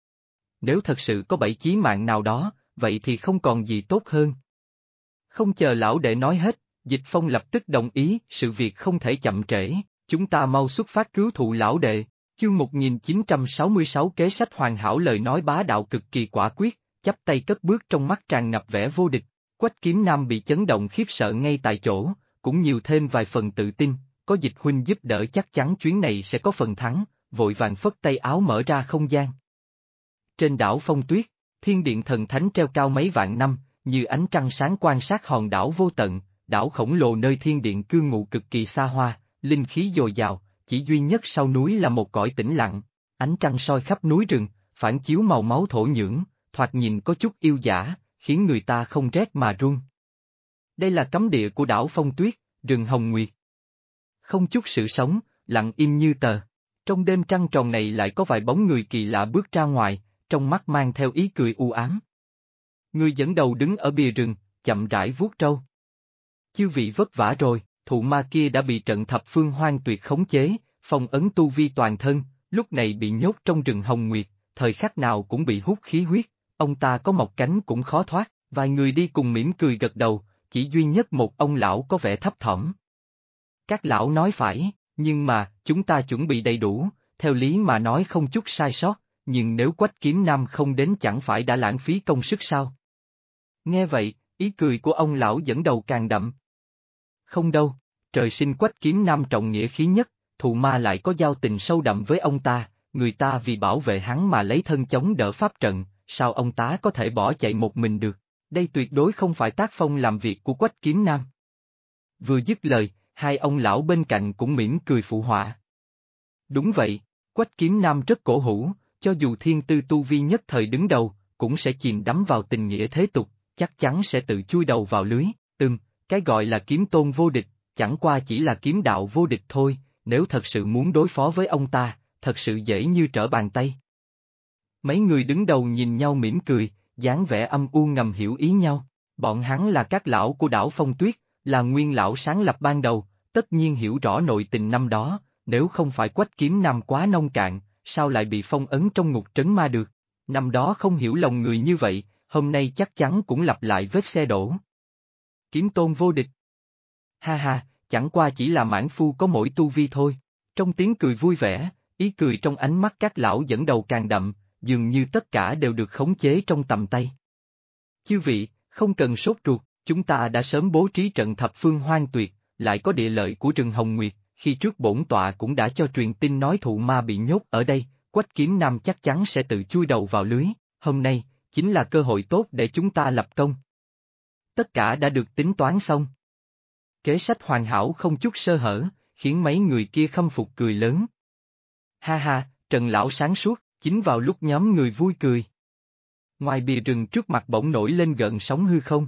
Nếu thật sự có bẫy chí mạng nào đó, vậy thì không còn gì tốt hơn. Không chờ lão đệ nói hết, Dịch Phong lập tức đồng ý, sự việc không thể chậm trễ, chúng ta mau xuất phát cứu Thụ lão đệ. Chương 1966 kế sách hoàn hảo, lời nói bá đạo cực kỳ quả quyết, chắp tay cất bước trong mắt tràn ngập vẻ vô địch. Quách Kiếm Nam bị chấn động khiếp sợ ngay tại chỗ, cũng nhiều thêm vài phần tự tin, có Dịch huynh giúp đỡ chắc chắn chuyến này sẽ có phần thắng, vội vàng phất tay áo mở ra không gian. Trên đảo Phong Tuyết, thiên điện thần thánh treo cao mấy vạn năm, như ánh trăng sáng quan sát hòn đảo vô tận, đảo khổng lồ nơi thiên điện cư ngụ cực kỳ xa hoa, linh khí dồi dào, chỉ duy nhất sau núi là một cõi tĩnh lặng, ánh trăng soi khắp núi rừng, phản chiếu màu máu thổ nhưỡng, thoạt nhìn có chút yêu dã, khiến người ta không rét mà run. Đây là cấm địa của đảo Phong Tuyết, rừng Hồng Nguyệt. Không chút sự sống, lặng im như tờ. Trong đêm trăng tròn này lại có vài bóng người kỳ lạ bước ra ngoài, trong mắt mang theo ý cười u ám. Người dẫn đầu đứng ở bìa rừng, chậm rãi vuốt râu. Chư vị vất vả rồi, Thụ ma kia đã bị trận thập phương hoang tuyệt khống chế, phong ấn tu vi toàn thân, lúc này bị nhốt trong rừng Hồng Nguyệt, thời khắc nào cũng bị hút khí huyết, ông ta có mọc cánh cũng khó thoát, vài người đi cùng mỉm cười gật đầu, chỉ duy nhất một ông lão có vẻ thấp thỏm. Các lão nói phải, nhưng mà, chúng ta chuẩn bị đầy đủ, theo lý mà nói không chút sai sót, nhưng nếu Quách Kiếm Nam không đến chẳng phải đã lãng phí công sức sao? Nghe vậy, ý cười của ông lão dẫn đầu càng đậm. Không đâu, trời sinh Quách Kiếm Nam trọng nghĩa khí nhất, thù ma lại có giao tình sâu đậm với ông ta, người ta vì bảo vệ hắn mà lấy thân chống đỡ pháp trận, sao ông ta có thể bỏ chạy một mình được, đây tuyệt đối không phải tác phong làm việc của Quách Kiếm Nam. Vừa dứt lời, hai ông lão bên cạnh cũng mỉm cười phụ họa. Đúng vậy, Quách Kiếm Nam rất cổ hủ, cho dù thiên tư tu vi nhất thời đứng đầu, cũng sẽ chìm đắm vào tình nghĩa thế tục, chắc chắn sẽ tự chui đầu vào lưới, cái gọi là kiếm tôn vô địch, chẳng qua chỉ là kiếm đạo vô địch thôi, nếu thật sự muốn đối phó với ông ta, thật sự dễ như trở bàn tay. Mấy người đứng đầu nhìn nhau mỉm cười, dáng vẻ âm u ngầm hiểu ý nhau, bọn hắn là các lão của đảo Phong Tuyết, là nguyên lão sáng lập ban đầu, tất nhiên hiểu rõ nội tình năm đó, nếu không phải Quách Kiếm Nam quá nông cạn, sao lại bị phong ấn trong ngục trấn ma được, năm đó không hiểu lòng người như vậy, hôm nay chắc chắn cũng lặp lại vết xe đổ. Kiếm tôn vô địch. Ha ha, chẳng qua chỉ là mãn phu có mỗi tu vi thôi. Trong tiếng cười vui vẻ, ý cười trong ánh mắt các lão dẫn đầu càng đậm, dường như tất cả đều được khống chế trong tầm tay. Chư vị, không cần sốt ruột, chúng ta đã sớm bố trí trận thập phương hoang tuyệt, lại có địa lợi của rừng Hồng Nguyệt, khi trước bổn tọa cũng đã cho truyền tin nói thụ ma bị nhốt ở đây, Quách Kiếm Nam chắc chắn sẽ tự chui đầu vào lưới, hôm nay, chính là cơ hội tốt để chúng ta lập công. Tất cả đã được tính toán xong. Kế sách hoàn hảo không chút sơ hở, khiến mấy người kia khâm phục cười lớn. Ha ha, Trần lão sáng suốt, chính vào lúc nhóm người vui cười. Ngoài bìa rừng trước mặt bỗng nổi lên gợn sóng hư không.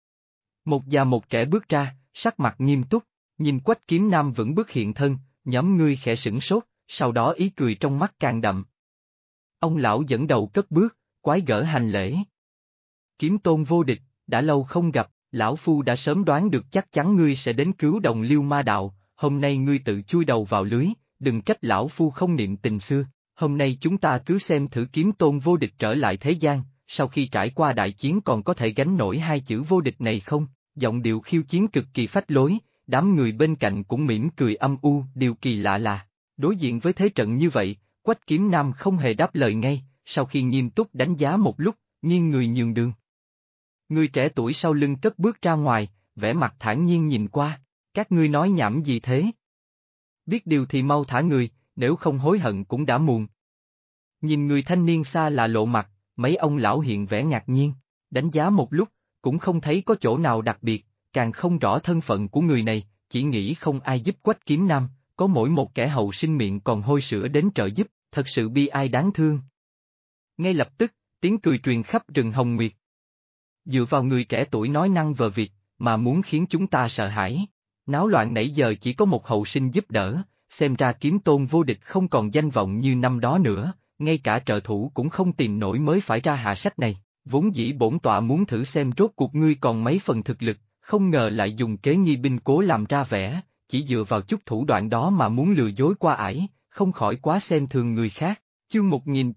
Một già một trẻ bước ra, sắc mặt nghiêm túc, nhìn Quách Kiếm Nam vững bước hiện thân, nhóm ngươi khẽ sửng sốt, sau đó ý cười trong mắt càng đậm. Ông lão dẫn đầu cất bước, quái gở hành lễ. Kiếm tôn vô địch, đã lâu không gặp, lão phu đã sớm đoán được chắc chắn ngươi sẽ đến cứu đồng liêu ma đạo, hôm nay ngươi tự chui đầu vào lưới, đừng trách lão phu không niệm tình xưa, hôm nay chúng ta cứ xem thử kiếm tôn vô địch trở lại thế gian, sau khi trải qua đại chiến còn có thể gánh nổi hai chữ vô địch này không, giọng điệu khiêu chiến cực kỳ phách lối, đám người bên cạnh cũng mỉm cười âm u, điều kỳ lạ là, đối diện với thế trận như vậy, Quách Kiếm Nam không hề đáp lời ngay, sau khi nghiêm túc đánh giá một lúc, nghiêng người nhường đường. Người trẻ tuổi sau lưng cất bước ra ngoài, vẻ mặt thản nhiên nhìn qua, các ngươi nói nhảm gì thế? Biết điều thì mau thả người, nếu không hối hận cũng đã muộn. Nhìn người thanh niên xa lạ lộ mặt, mấy ông lão hiện vẻ ngạc nhiên, đánh giá một lúc, cũng không thấy có chỗ nào đặc biệt, càng không rõ thân phận của người này, chỉ nghĩ không ai giúp Quách Kiếm Nam, có mỗi một kẻ hậu sinh miệng còn hôi sữa đến trợ giúp, thật sự bi ai đáng thương. Ngay lập tức, tiếng cười truyền khắp rừng Hồng Nguyệt. Dựa vào người trẻ tuổi nói năng vờ vịt, mà muốn khiến chúng ta sợ hãi. Náo loạn nãy giờ chỉ có một hậu sinh giúp đỡ, xem ra kiếm tôn vô địch không còn danh vọng như năm đó nữa, ngay cả trợ thủ cũng không tìm nổi mới phải ra hạ sách này. Vốn dĩ bổn tọa muốn thử xem rốt cuộc ngươi còn mấy phần thực lực, không ngờ lại dùng kế nghi binh cố làm ra vẻ, chỉ dựa vào chút thủ đoạn đó mà muốn lừa dối qua ải, không khỏi quá xem thường người khác. Chương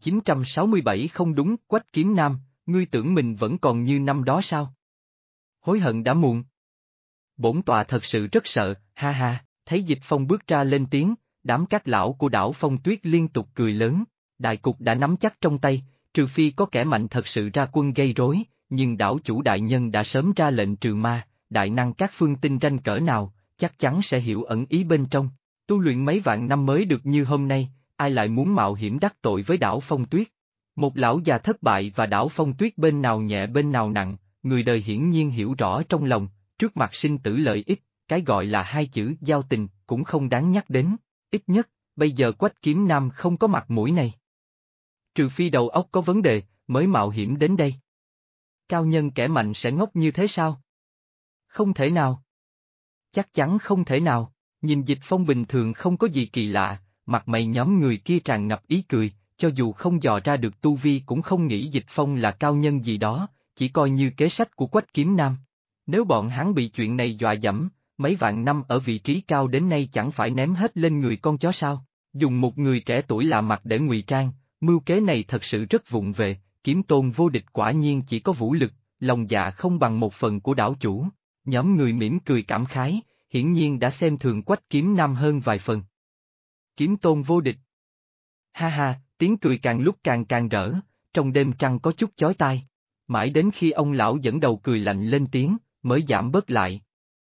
1967 không đúng, Quách Kiếm Nam, ngươi tưởng mình vẫn còn như năm đó sao? Hối hận đã muộn. Bổn tọa thật sự rất sợ, ha ha, thấy Dịch Phong bước ra lên tiếng, đám các lão của đảo Phong Tuyết liên tục cười lớn, đại cục đã nắm chắc trong tay, trừ phi có kẻ mạnh thật sự ra quân gây rối, nhưng đảo chủ đại nhân đã sớm ra lệnh trừ ma, đại năng các phương tinh ranh cỡ nào, chắc chắn sẽ hiểu ẩn ý bên trong, tu luyện mấy vạn năm mới được như hôm nay, ai lại muốn mạo hiểm đắc tội với đảo Phong Tuyết. Một lão già thất bại và đảo Phong Tuyết bên nào nhẹ bên nào nặng, người đời hiển nhiên hiểu rõ trong lòng, trước mặt sinh tử lợi ích, cái gọi là hai chữ giao tình cũng không đáng nhắc đến, ít nhất, bây giờ Quách Kiếm Nam không có mặt mũi này. Trừ phi đầu óc có vấn đề, mới mạo hiểm đến đây. Cao nhân kẻ mạnh sẽ ngốc như thế sao? Không thể nào. Chắc chắn không thể nào, nhìn Dịch Phong bình thường không có gì kỳ lạ, mặt mày nhóm người kia tràn ngập ý cười, cho dù không dò ra được tu vi cũng không nghĩ Dịch Phong là cao nhân gì đó, chỉ coi như kế sách của Quách Kiếm Nam. Nếu bọn hắn bị chuyện này dọa dẫm, mấy vạn năm ở vị trí cao đến nay chẳng phải ném hết lên người con chó sao? Dùng một người trẻ tuổi lạ mặt để ngụy trang, Mưu kế này thật sự rất vụng về, kiếm tôn vô địch quả nhiên chỉ có vũ lực, lòng dạ không bằng một phần của đảo chủ. Nhóm người mỉm cười cảm khái, hiển nhiên đã xem thường Quách Kiếm Nam hơn vài phần. Kiếm tôn vô địch. Ha ha, tiếng cười càng lúc càng rỡ, trong đêm trăng có chút chói tai. Mãi đến khi ông lão dẫn đầu cười lạnh lên tiếng, mới giảm bớt lại.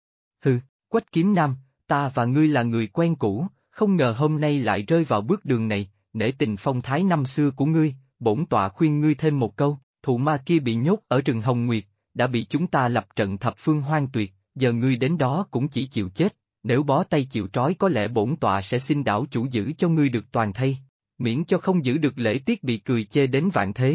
Hừ, Quách Kiếm Nam, ta và ngươi là người quen cũ, không ngờ hôm nay lại rơi vào bước đường này, nể tình phong thái năm xưa của ngươi, bổn tọa khuyên ngươi thêm một câu, thụ ma kia bị nhốt ở rừng Hồng Nguyệt, đã bị chúng ta lập trận thập phương hoang tuyệt, giờ ngươi đến đó cũng chỉ chịu chết, nếu bó tay chịu trói có lẽ bổn tọa sẽ xin đảo chủ giữ cho ngươi được toàn thây, miễn cho không giữ được lễ tiết bị cười chê đến vạn thế.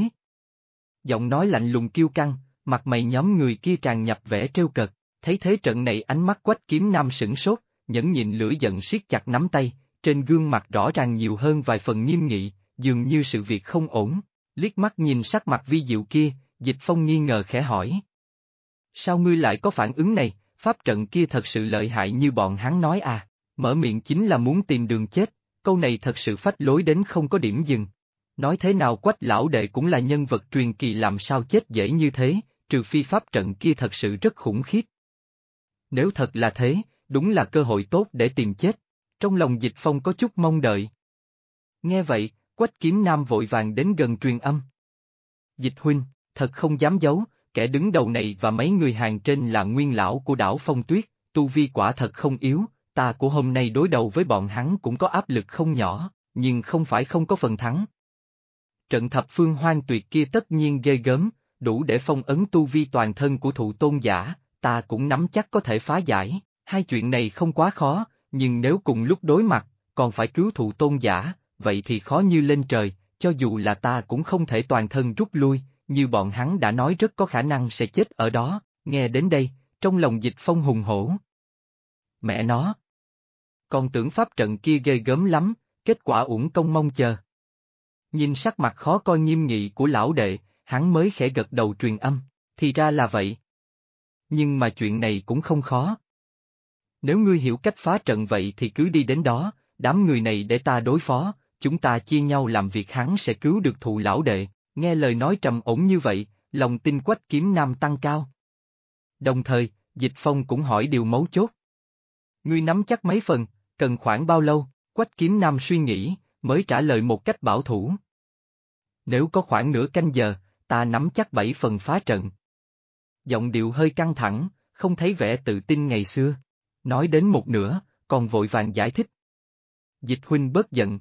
Giọng nói lạnh lùng kiêu căng, mặt mày nhóm người kia tràn nhập vẻ trêu cợt, thấy thế trận này ánh mắt Quách Kiếm Nam sửng sốt, nhẫn nhịn lửa giận siết chặt nắm tay, trên gương mặt rõ ràng nhiều hơn vài phần nghiêm nghị, dường như sự việc không ổn, liếc mắt nhìn sắc mặt vi diệu kia, Dịch Phong nghi ngờ khẽ hỏi. Sao ngươi lại có phản ứng này, pháp trận kia thật sự lợi hại như bọn hắn nói à, mở miệng chính là muốn tìm đường chết, câu này thật sự phách lối đến không có điểm dừng. Nói thế nào Quách lão đệ cũng là nhân vật truyền kỳ làm sao chết dễ như thế, trừ phi pháp trận kia thật sự rất khủng khiếp. Nếu thật là thế, đúng là cơ hội tốt để tìm chết. Trong lòng Dịch Phong có chút mong đợi. Nghe vậy, Quách Kiếm Nam vội vàng đến gần truyền âm. Dịch huynh, thật không dám giấu, kẻ đứng đầu này và mấy người hàng trên là nguyên lão của đảo Phong Tuyết, tu vi quả thật không yếu, ta của hôm nay đối đầu với bọn hắn cũng có áp lực không nhỏ, nhưng không phải không có phần thắng. Trận thập phương hoang tuyệt kia tất nhiên ghê gớm, đủ để phong ấn tu vi toàn thân của thụ tôn giả, ta cũng nắm chắc có thể phá giải, hai chuyện này không quá khó, nhưng nếu cùng lúc đối mặt, còn phải cứu thụ tôn giả, vậy thì khó như lên trời, cho dù là ta cũng không thể toàn thân rút lui, như bọn hắn đã nói rất có khả năng sẽ chết ở đó, nghe đến đây, trong lòng Dịch Phong hùng hổ. Mẹ nó! Còn tưởng pháp trận kia ghê gớm lắm, kết quả uổng công mong chờ. Nhìn sắc mặt khó coi nghiêm nghị của lão đệ, hắn mới khẽ gật đầu truyền âm, thì ra là vậy. Nhưng mà chuyện này cũng không khó. Nếu ngươi hiểu cách phá trận vậy thì cứ đi đến đó, đám người này để ta đối phó, chúng ta chia nhau làm việc hắn sẽ cứu được thụ lão đệ, nghe lời nói trầm ổn như vậy, lòng tin Quách Kiếm Nam tăng cao. Đồng thời, Dịch Phong cũng hỏi điều mấu chốt. Ngươi nắm chắc mấy phần, cần khoảng bao lâu, Quách Kiếm Nam suy nghĩ, mới trả lời một cách bảo thủ. Nếu có khoảng nửa canh giờ, ta nắm chắc 7 phần phá trận. Giọng điệu hơi căng thẳng, không thấy vẻ tự tin ngày xưa. Nói đến một nửa, còn vội vàng giải thích. Dịch huynh bớt giận.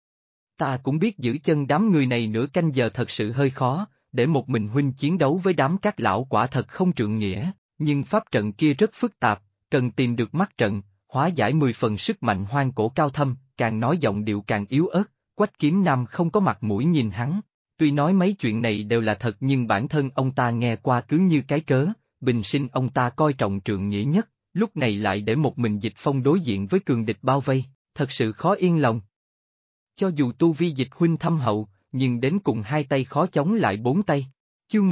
Ta cũng biết giữ chân đám người này nửa canh giờ thật sự hơi khó, để một mình huynh chiến đấu với đám các lão quả thật không trượng nghĩa, nhưng pháp trận kia rất phức tạp, cần tìm được mắt trận, hóa giải 10 phần sức mạnh hoang cổ cao thâm, càng nói giọng điệu càng yếu ớt, Quách Kiếm Nam không có mặt mũi nhìn hắn. Tuy nói mấy chuyện này đều là thật nhưng bản thân ông ta nghe qua cứ như cái cớ, bình sinh ông ta coi trọng trượng nghĩa nhất, lúc này lại để một mình Dịch Phong đối diện với cường địch bao vây, thật sự khó yên lòng. Cho dù tu vi Dịch huynh thâm hậu, nhưng đến cùng hai tay khó chống lại bốn tay. Chương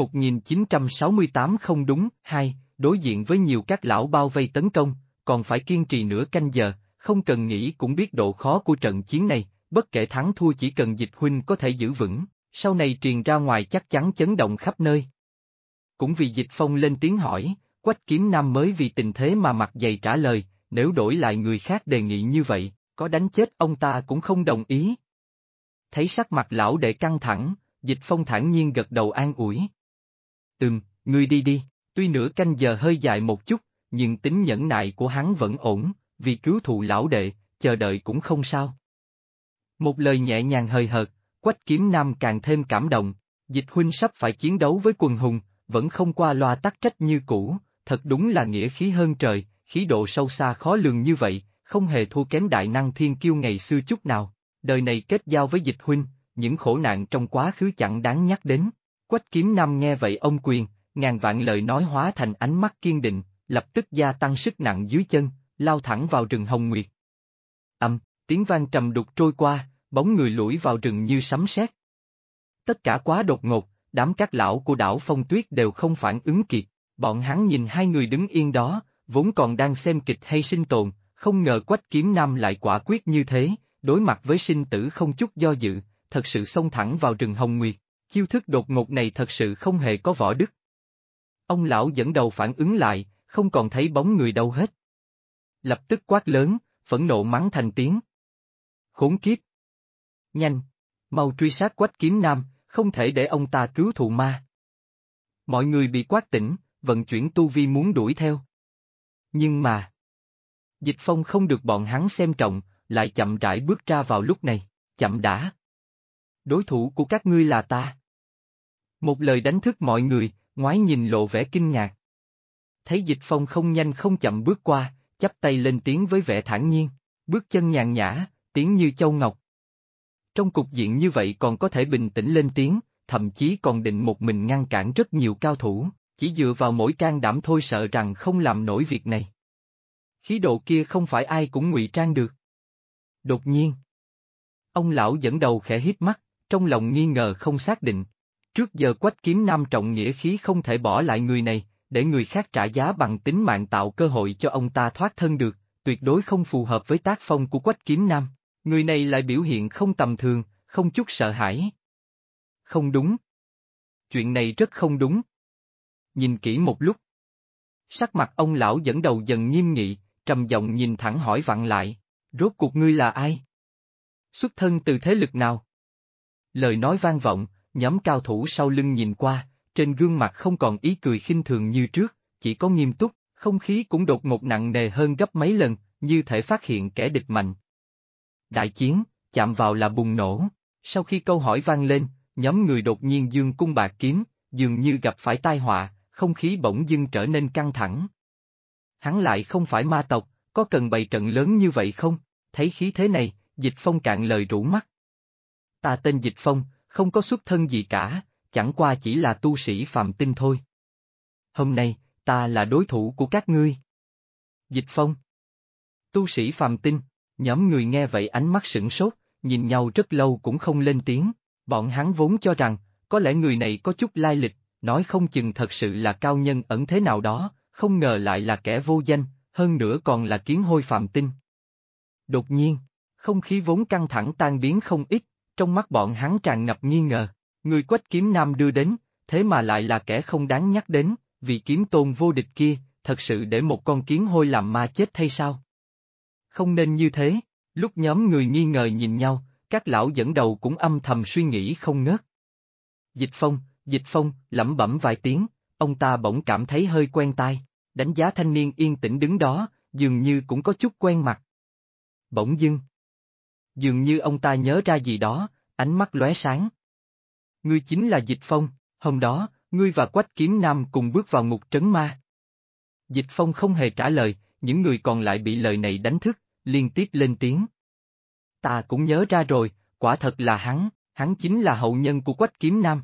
1968 không đúng, hai, đối diện với nhiều các lão bao vây tấn công, còn phải kiên trì nửa canh giờ, không cần nghĩ cũng biết độ khó của trận chiến này, bất kể thắng thua chỉ cần Dịch huynh có thể giữ vững, sau này truyền ra ngoài chắc chắn chấn động khắp nơi. Cũng vì Dịch Phong lên tiếng hỏi, Quách Kiếm Nam mới vì tình thế mà mặt dày trả lời, nếu đổi lại người khác đề nghị như vậy, có đánh chết ông ta cũng không đồng ý. Thấy sắc mặt lão đệ căng thẳng, Dịch Phong thản nhiên gật đầu an ủi. Ngươi đi đi, tuy nửa canh giờ hơi dài một chút, nhưng tính nhẫn nại của hắn vẫn ổn, vì cứu thụ lão đệ, chờ đợi cũng không sao. Một lời nhẹ nhàng hời hợt, Quách Kiếm Nam càng thêm cảm động, Dịch huynh sắp phải chiến đấu với quần hùng, vẫn không qua loa tắc trách như cũ, thật đúng là nghĩa khí hơn trời, khí độ sâu xa khó lường như vậy, không hề thua kém đại năng thiên kiêu ngày xưa chút nào. Đời này kết giao với Dịch huynh, những khổ nạn trong quá khứ chẳng đáng nhắc đến. Quách Kiếm Nam nghe vậy ông quyền, ngàn vạn lời nói hóa thành ánh mắt kiên định, lập tức gia tăng sức nặng dưới chân, lao thẳng vào rừng Hồng Nguyệt. Tiếng vang trầm đục trôi qua, bóng người lủi vào rừng như sấm sét. Tất cả quá đột ngột, đám các lão của đảo Phong Tuyết đều không phản ứng kịp, bọn hắn nhìn hai người đứng yên đó, vốn còn đang xem kịch hay sinh tồn, không ngờ Quách Kiếm Nam lại quả quyết như thế, đối mặt với sinh tử không chút do dự, thật sự xông thẳng vào rừng Hồng Nguyệt, chiêu thức đột ngột này thật sự không hề có võ đức. Ông lão dẫn đầu phản ứng lại, không còn thấy bóng người đâu hết. Lập tức quát lớn, phẫn nộ mắng thành tiếng. Khốn kiếp! Nhanh! Mau truy sát Quách Kiếm Nam, không thể để ông ta cứu thù ma. Mọi người bị quát tỉnh, vận chuyển tu vi muốn đuổi theo. Nhưng mà... Dịch Phong không được bọn hắn xem trọng, lại chậm rãi bước ra vào lúc này, chậm đã. Đối thủ của các ngươi là ta. Một lời đánh thức mọi người, ngoái nhìn lộ vẻ kinh ngạc. Thấy Dịch Phong không nhanh không chậm bước qua, chắp tay lên tiếng với vẻ thản nhiên, bước chân nhàn nhã, tiếng như châu ngọc. Trong cục diện như vậy còn có thể bình tĩnh lên tiếng, thậm chí còn định một mình ngăn cản rất nhiều cao thủ, chỉ dựa vào mỗi can đảm thôi sợ rằng không làm nổi việc này. Khí độ kia không phải ai cũng ngụy trang được. Đột nhiên, ông lão dẫn đầu khẽ híp mắt, trong lòng nghi ngờ không xác định. Trước giờ Quách Kiếm Nam trọng nghĩa khí không thể bỏ lại người này, để người khác trả giá bằng tính mạng tạo cơ hội cho ông ta thoát thân được, tuyệt đối không phù hợp với tác phong của Quách Kiếm Nam. Người này lại biểu hiện không tầm thường, không chút sợ hãi. Không đúng. Chuyện này rất không đúng. Nhìn kỹ một lúc. Sắc mặt ông lão dẫn đầu dần nghiêm nghị, trầm giọng nhìn thẳng hỏi vặn lại, rốt cuộc ngươi là ai? Xuất thân từ thế lực nào? Lời nói vang vọng, nhóm cao thủ sau lưng nhìn qua, trên gương mặt không còn ý cười khinh thường như trước, chỉ có nghiêm túc, không khí cũng đột ngột nặng nề hơn gấp mấy lần, như thể phát hiện kẻ địch mạnh. Đại chiến, chạm vào là bùng nổ, sau khi câu hỏi vang lên, nhóm người đột nhiên giương cung bạc kiếm, dường như gặp phải tai họa, không khí bỗng dưng trở nên căng thẳng. Hắn lại không phải ma tộc, có cần bày trận lớn như vậy không? Thấy khí thế này, Dịch Phong cạn lời rũ mắt. Ta tên Dịch Phong, không có xuất thân gì cả, chẳng qua chỉ là tu sĩ phàm tinh thôi. Hôm nay, ta là đối thủ của các ngươi. Dịch Phong. Tu sĩ phàm tinh, nhóm người nghe vậy ánh mắt sửng sốt, nhìn nhau rất lâu cũng không lên tiếng, bọn hắn vốn cho rằng, có lẽ người này có chút lai lịch, nói không chừng thật sự là cao nhân ẩn thế nào đó, không ngờ lại là kẻ vô danh, hơn nữa còn là kiến hôi phàm tinh. Đột nhiên, không khí vốn căng thẳng tan biến không ít, trong mắt bọn hắn tràn ngập nghi ngờ, người Quách Kiếm Nam đưa đến, thế mà lại là kẻ không đáng nhắc đến, vì kiếm tôn vô địch kia, thật sự để một con kiến hôi làm ma chết thay sao? Không nên như thế, lúc nhóm người nghi ngờ nhìn nhau, các lão dẫn đầu cũng âm thầm suy nghĩ không ngớt. Dịch Phong, lẩm bẩm vài tiếng, ông ta bỗng cảm thấy hơi quen tai, đánh giá thanh niên yên tĩnh đứng đó, dường như cũng có chút quen mặt. Bỗng dường như ông ta nhớ ra gì đó, ánh mắt lóe sáng. Ngươi chính là Dịch Phong, hôm đó, ngươi và Quách Kiếm Nam cùng bước vào ngục trấn ma. Dịch Phong không hề trả lời, những người còn lại bị lời này đánh thức, liên tiếp lên tiếng. Ta cũng nhớ ra rồi, quả thật là hắn chính là hậu nhân của Quách Kiếm Nam.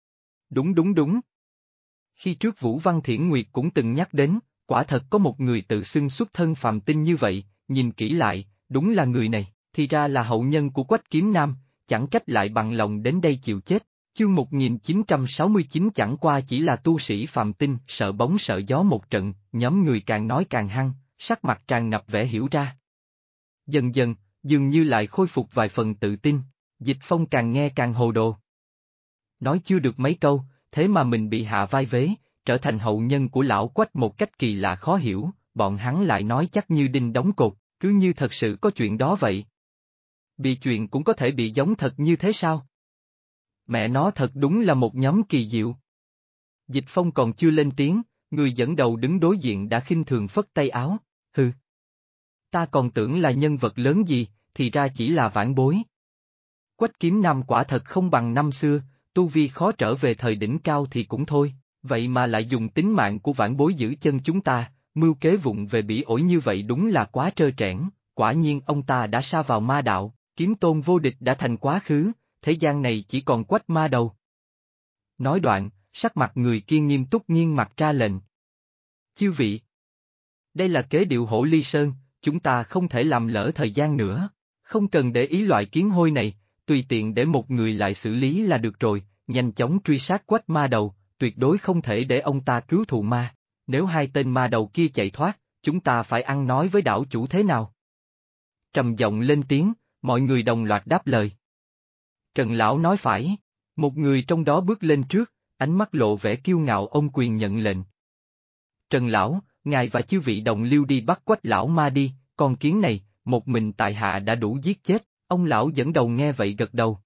Đúng. Khi trước Vũ Văn Thiển Nguyệt cũng từng nhắc đến, quả thật có một người tự xưng xuất thân phàm tinh như vậy, nhìn kỹ lại, đúng là người này, thì ra là hậu nhân của Quách Kiếm Nam, chẳng trách lại bằng lòng đến đây chịu chết. Chương 1969 chẳng qua chỉ là tu sĩ phàm tinh, sợ bóng sợ gió một trận, nhóm người càng nói càng hăng, sắc mặt tràn ngập vẻ hiểu ra. Dần dần, dường như lại khôi phục vài phần tự tin, Dịch Phong càng nghe càng hồ đồ. Nói chưa được mấy câu, thế mà mình bị hạ vai vế, trở thành hậu nhân của lão Quách một cách kỳ lạ khó hiểu, bọn hắn lại nói chắc như đinh đóng cột, cứ như thật sự có chuyện đó vậy. Bị chuyện cũng có thể bị giống thật như thế sao? Mẹ nó thật đúng là một nhóm kỳ diệu. Dịch Phong còn chưa lên tiếng, người dẫn đầu đứng đối diện đã khinh thường phất tay áo, hừ. Ta còn tưởng là nhân vật lớn gì, thì ra chỉ là vãn bối. Quách Kiếm Nam quả thật không bằng năm xưa, tu vi khó trở về thời đỉnh cao thì cũng thôi, vậy mà lại dùng tính mạng của vãn bối giữ chân chúng ta, mưu kế vụng về bỉ ổi như vậy đúng là quá trơ trẽn, quả nhiên ông ta đã sa vào ma đạo, kiếm tôn vô địch đã thành quá khứ, thế gian này chỉ còn Quách ma đầu. Nói đoạn, sắc mặt người kia nghiêm túc nghiêng mặt ra lệnh. Chư vị! Đây là kế điệu Hổ Ly Sơn, chúng ta không thể làm lỡ thời gian nữa, không cần để ý loại kiến hôi này, tùy tiện để một người lại xử lý là được rồi, nhanh chóng truy sát Quách ma đầu, tuyệt đối không thể để ông ta cứu thù ma, nếu hai tên ma đầu kia chạy thoát, chúng ta phải ăn nói với đảo chủ thế nào? Trầm giọng lên tiếng, mọi người đồng loạt đáp lời. Trần lão nói phải. Một người trong đó bước lên trước, ánh mắt lộ vẻ kiêu ngạo ôm quyền nhận lệnh. Trần lão, ngài và chư vị đồng liêu đi bắt Quách lão ma đi, con kiến này, một mình tại hạ đã đủ giết chết, ông lão dẫn đầu nghe vậy gật đầu.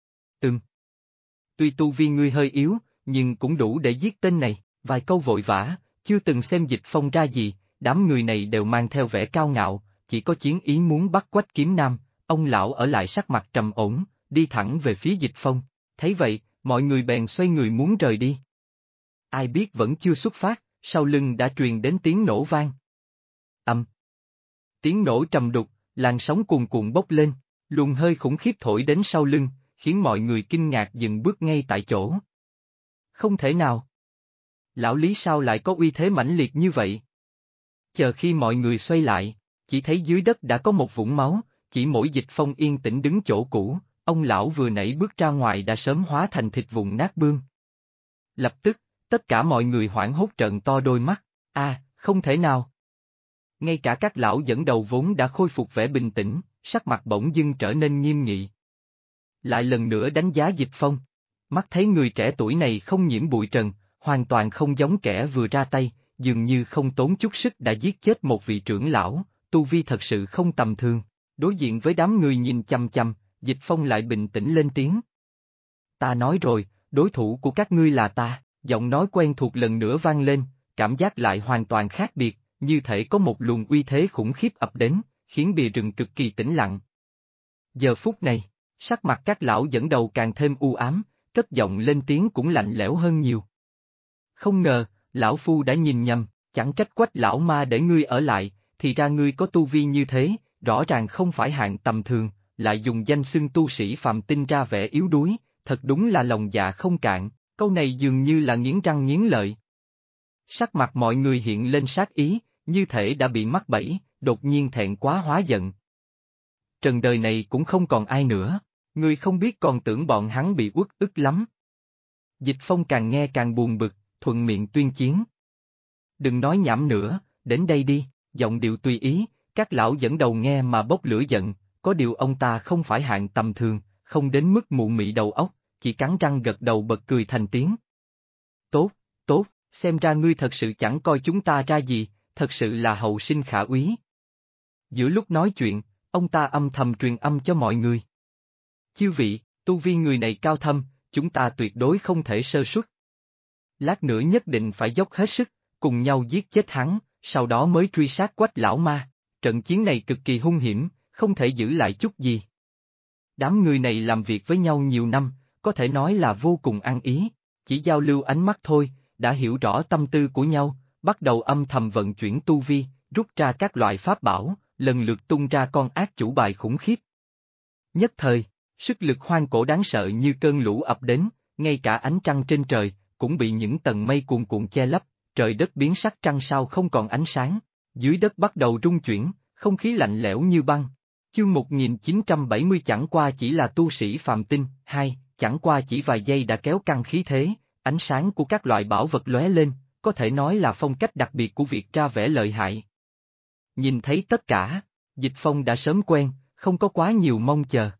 Tuy tu vi ngươi hơi yếu, nhưng cũng đủ để giết tên này, vài câu vội vã, chưa từng xem Dịch Phong ra gì, đám người này đều mang theo vẻ cao ngạo, chỉ có chiến ý muốn bắt Quách Kiếm Nam, ông lão ở lại sắc mặt trầm ổn, đi thẳng về phía Dịch Phong, thấy vậy, mọi người bèn xoay người muốn rời đi. Ai biết vẫn chưa xuất phát, sau lưng đã truyền đến tiếng nổ vang. Tiếng nổ trầm đục, làn sóng cuồn cuộn bốc lên, luồng hơi khủng khiếp thổi đến sau lưng, khiến mọi người kinh ngạc dừng bước ngay tại chỗ. Không thể nào! Lão Lý sao lại có uy thế mãnh liệt như vậy? Chờ khi mọi người xoay lại, chỉ thấy dưới đất đã có một vũng máu, chỉ mỗi Dịch Phong yên tĩnh đứng chỗ cũ, ông lão vừa nãy bước ra ngoài đã sớm hóa thành thịt vụn nát bươm. Lập tức, tất cả mọi người hoảng hốt trợn to đôi mắt, không thể nào! Ngay cả các lão dẫn đầu vốn đã khôi phục vẻ bình tĩnh, sắc mặt bỗng dưng trở nên nghiêm nghị. Lại lần nữa đánh giá Dịch Phong. Mắt thấy người trẻ tuổi này không nhiễm bụi trần, hoàn toàn không giống kẻ vừa ra tay, dường như không tốn chút sức đã giết chết một vị trưởng lão, tu vi thật sự không tầm thường. Đối diện với đám người nhìn chăm chăm, Dịch Phong lại bình tĩnh lên tiếng. Ta nói rồi, đối thủ của các ngươi là ta, giọng nói quen thuộc lần nữa vang lên, cảm giác lại hoàn toàn khác biệt, như thể có một luồng uy thế khủng khiếp ập đến, khiến bìa rừng cực kỳ tĩnh lặng. Giờ phút này, sắc mặt các lão dẫn đầu càng thêm u ám, cất giọng lên tiếng cũng lạnh lẽo hơn nhiều. Không ngờ, lão phu đã nhìn nhầm, chẳng trách Quách lão ma để ngươi ở lại, thì ra ngươi có tu vi như thế, rõ ràng không phải hạng tầm thường, lại dùng danh xưng tu sĩ phàm tinh ra vẻ yếu đuối, thật đúng là lòng dạ không cạn, câu này dường như là nghiến răng nghiến lợi. Sắc mặt mọi người hiện lên sát ý, như thể đã bị mắc bẫy, đột nhiên thẹn quá hóa giận. Trần đời này cũng không còn ai nữa, ngươi không biết còn tưởng bọn hắn bị uất ức lắm. Dịch Phong càng nghe càng buồn bực, thuận miệng tuyên chiến. Đừng nói nhảm nữa, đến đây đi, giọng điệu tùy ý, các lão dẫn đầu nghe mà bốc lửa giận, có điều ông ta không phải hạng tầm thường, không đến mức mụ mị đầu óc, chỉ cắn răng gật đầu bật cười thành tiếng. Tốt, tốt, xem ra ngươi thật sự chẳng coi chúng ta ra gì, thật sự là hậu sinh khả úy. Giữa lúc nói chuyện, ông ta âm thầm truyền âm cho mọi người. Chư vị, tu vi người này cao thâm, chúng ta tuyệt đối không thể sơ suất. Lát nữa nhất định phải dốc hết sức, cùng nhau giết chết hắn, sau đó mới truy sát Quách lão ma. Trận chiến này cực kỳ hung hiểm, không thể giữ lại chút gì. Đám người này làm việc với nhau nhiều năm, có thể nói là vô cùng ăn ý, chỉ giao lưu ánh mắt thôi, đã hiểu rõ tâm tư của nhau, bắt đầu âm thầm vận chuyển tu vi, rút ra các loại pháp bảo, lần lượt tung ra con ác chủ bài khủng khiếp. Nhất thời, sức lực hoang cổ đáng sợ như cơn lũ ập đến, ngay cả ánh trăng trên trời, cũng bị những tầng mây cuồn cuộn che lấp, trời đất biến sắc trăng sao không còn ánh sáng, dưới đất bắt đầu rung chuyển, không khí lạnh lẽo như băng. Chương 1970 chẳng qua chỉ là tu sĩ phàm tinh, chẳng qua chỉ vài giây đã kéo căng khí thế, ánh sáng của các loại bảo vật lóe lên, có thể nói là phong cách đặc biệt của việc ra vẻ lợi hại. Nhìn thấy tất cả, Dịch Phong đã sớm quen, không có quá nhiều mong chờ.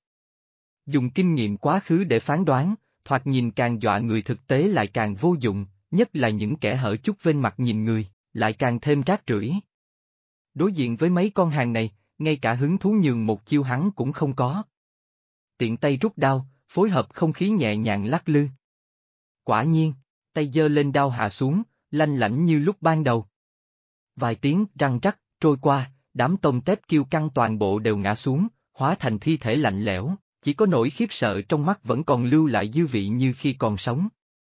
Dùng kinh nghiệm quá khứ để phán đoán, thoạt nhìn càng dọa người thực tế lại càng vô dụng, nhất là những kẻ hở chút vênh mặt nhìn người, lại càng thêm rác rưởi. Đối diện với mấy con hàng này, ngay cả hứng thú nhường một chiêu hắn cũng không có. Tiện tay rút đao, phối hợp không khí nhẹ nhàng lắc lư. Quả nhiên, tay giơ lên đao hạ xuống, lanh lảnh như lúc ban đầu. Vài tiếng răng rắc, trôi qua, đám tôm tép kiêu căng toàn bộ đều ngã xuống, hóa thành thi thể lạnh lẽo, chỉ có nỗi khiếp sợ trong mắt vẫn còn lưu lại dư vị như khi còn sống.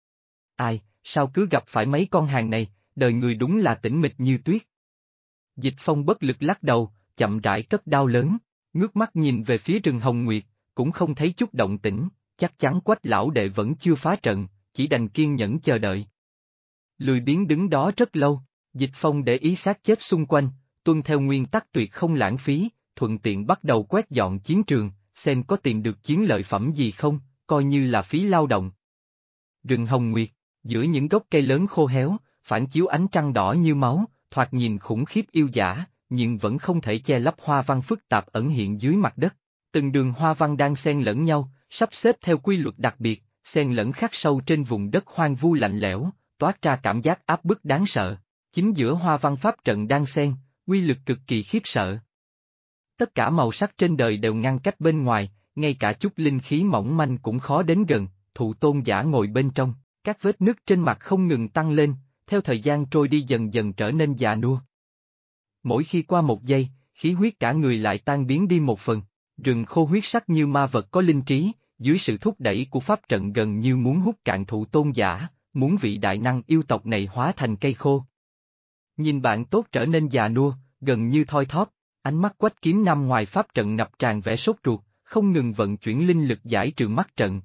Ai, sao cứ gặp phải mấy con hàng này, đời người đúng là tĩnh mịch như tuyết. Dịch Phong bất lực lắc đầu, chậm rãi cất đao lớn, ngước mắt nhìn về phía rừng Hồng Nguyệt, cũng không thấy chút động tĩnh, chắc chắn Quách lão đệ vẫn chưa phá trận, chỉ đành kiên nhẫn chờ đợi. Lười biếng đứng đó rất lâu, Dịch Phong để ý sát chết xung quanh, tuân theo nguyên tắc tuyệt không lãng phí, thuận tiện bắt đầu quét dọn chiến trường, xem có tìm được chiến lợi phẩm gì không, coi như là phí lao động. Rừng Hồng Nguyệt, giữa những gốc cây lớn khô héo, phản chiếu ánh trăng đỏ như máu, thoạt nhìn khủng khiếp yêu dã, nhưng vẫn không thể che lấp hoa văn phức tạp ẩn hiện dưới mặt đất. Từng đường hoa văn đang xen lẫn nhau, sắp xếp theo quy luật đặc biệt, xen lẫn khắc sâu trên vùng đất hoang vu lạnh lẽo, toát ra cảm giác áp bức đáng sợ. Chính giữa hoa văn pháp trận đang xen, quy lực cực kỳ khiếp sợ. Tất cả màu sắc trên đời đều ngăn cách bên ngoài, ngay cả chút linh khí mỏng manh cũng khó đến gần, Thụ Tôn Giả ngồi bên trong, các vết nứt trên mặt không ngừng tăng lên, theo thời gian trôi đi dần dần trở nên già nua. Mỗi khi qua một giây, khí huyết cả người lại tan biến đi một phần, rừng khô huyết sắc như ma vật có linh trí, dưới sự thúc đẩy của pháp trận gần như muốn hút cạn Thụ Tôn Giả, muốn vị đại năng yêu tộc này hóa thành cây khô. Nhìn bạn tốt trở nên già nua, gần như thoi thóp, ánh mắt Quách Kiếm Nam ngoài pháp trận ngập tràn vẻ sốt ruột, không ngừng vận chuyển linh lực giải trừ mắt trận.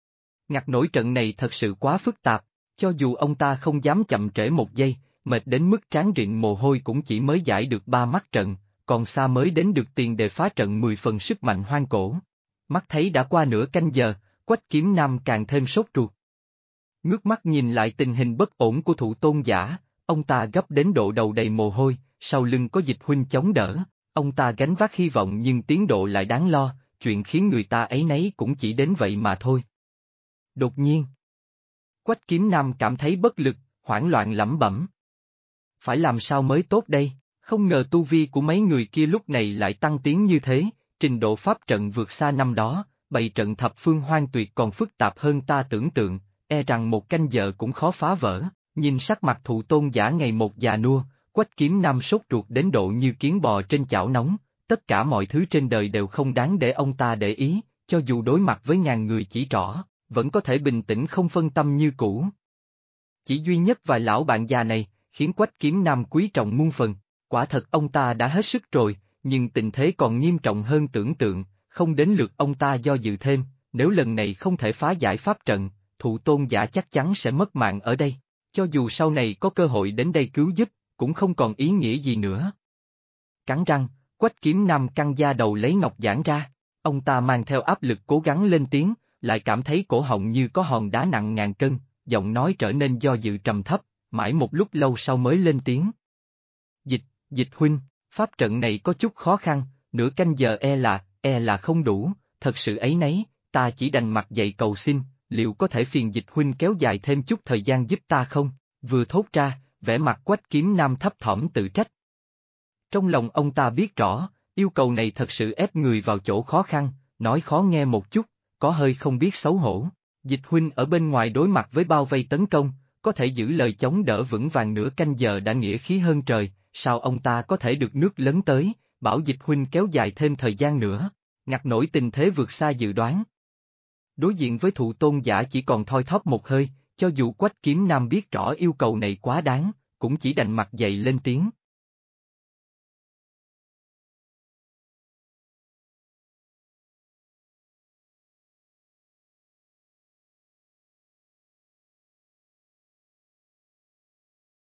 Ngặt nổi trận này thật sự quá phức tạp, cho dù ông ta không dám chậm trễ một giây, mệt đến mức trán rịn mồ hôi cũng chỉ mới giải được 3 mắt trận, còn xa mới đến được tiền đề phá trận 10 phần sức mạnh hoang cổ. Mắt thấy đã qua nửa canh giờ, Quách Kiếm Nam càng thêm sốt ruột. Ngước mắt nhìn lại tình hình bất ổn của Thụ Tôn Giả, ông ta gấp đến độ đầu đầy mồ hôi, sau lưng có Dịch huynh chống đỡ, ông ta gánh vác hy vọng nhưng tiến độ lại đáng lo, chuyện khiến người ta áy náy cũng chỉ đến vậy mà thôi. Đột nhiên, Quách Kiếm Nam cảm thấy bất lực, hoảng loạn lẩm bẩm. Phải làm sao mới tốt đây, không ngờ tu vi của mấy người kia lúc này lại tăng tiến như thế, trình độ pháp trận vượt xa năm đó, bày trận thập phương hoang tuyệt còn phức tạp hơn ta tưởng tượng, e rằng một canh giờ cũng khó phá vỡ. Nhìn sắc mặt Thụ Tôn Giả ngày một già nua, Quách Kiếm Nam sốt ruột đến độ như kiến bò trên chảo nóng, tất cả mọi thứ trên đời đều không đáng để ông ta để ý, cho dù đối mặt với ngàn người chỉ trỏ, vẫn có thể bình tĩnh không phân tâm như cũ. Chỉ duy nhất vài lão bạn già này, khiến Quách Kiếm Nam quý trọng muôn phần, quả thật ông ta đã hết sức rồi, nhưng tình thế còn nghiêm trọng hơn tưởng tượng, không đến lượt ông ta do dự thêm, nếu lần này không thể phá giải pháp trận, Thụ Tôn Giả chắc chắn sẽ mất mạng ở đây. Cho dù sau này có cơ hội đến đây cứu giúp, cũng không còn ý nghĩa gì nữa. Cắn răng, Quách Kiếm Nam căng da đầu lấy ngọc giản ra, ông ta mang theo áp lực cố gắng lên tiếng, lại cảm thấy cổ họng như có hòn đá nặng ngàn cân, giọng nói trở nên do dự trầm thấp, mãi một lúc lâu sau mới lên tiếng. Dịch huynh, pháp trận này có chút khó khăn, nửa canh giờ e là không đủ, thật sự ấy nấy, ta chỉ đành mặt dậy cầu xin. Liệu có thể phiền Dịch huynh kéo dài thêm chút thời gian giúp ta không? Vừa thốt ra, vẻ mặt Quách Kiếm Nam thấp thỏm tự trách. Trong lòng ông ta biết rõ, yêu cầu này thật sự ép người vào chỗ khó khăn, nói khó nghe một chút, có hơi không biết xấu hổ. Dịch huynh ở bên ngoài đối mặt với bao vây tấn công, có thể giữ lời chống đỡ vững vàng nửa canh giờ đã nghĩa khí hơn trời, sao ông ta có thể được nước lấn tới, bảo Dịch huynh kéo dài thêm thời gian nữa, ngặt nổi tình thế vượt xa dự đoán. Đối diện với Thụ Tôn Giả chỉ còn thoi thóp một hơi, cho dù Quách Kiếm Nam biết rõ yêu cầu này quá đáng, cũng chỉ đành mặt dày lên tiếng.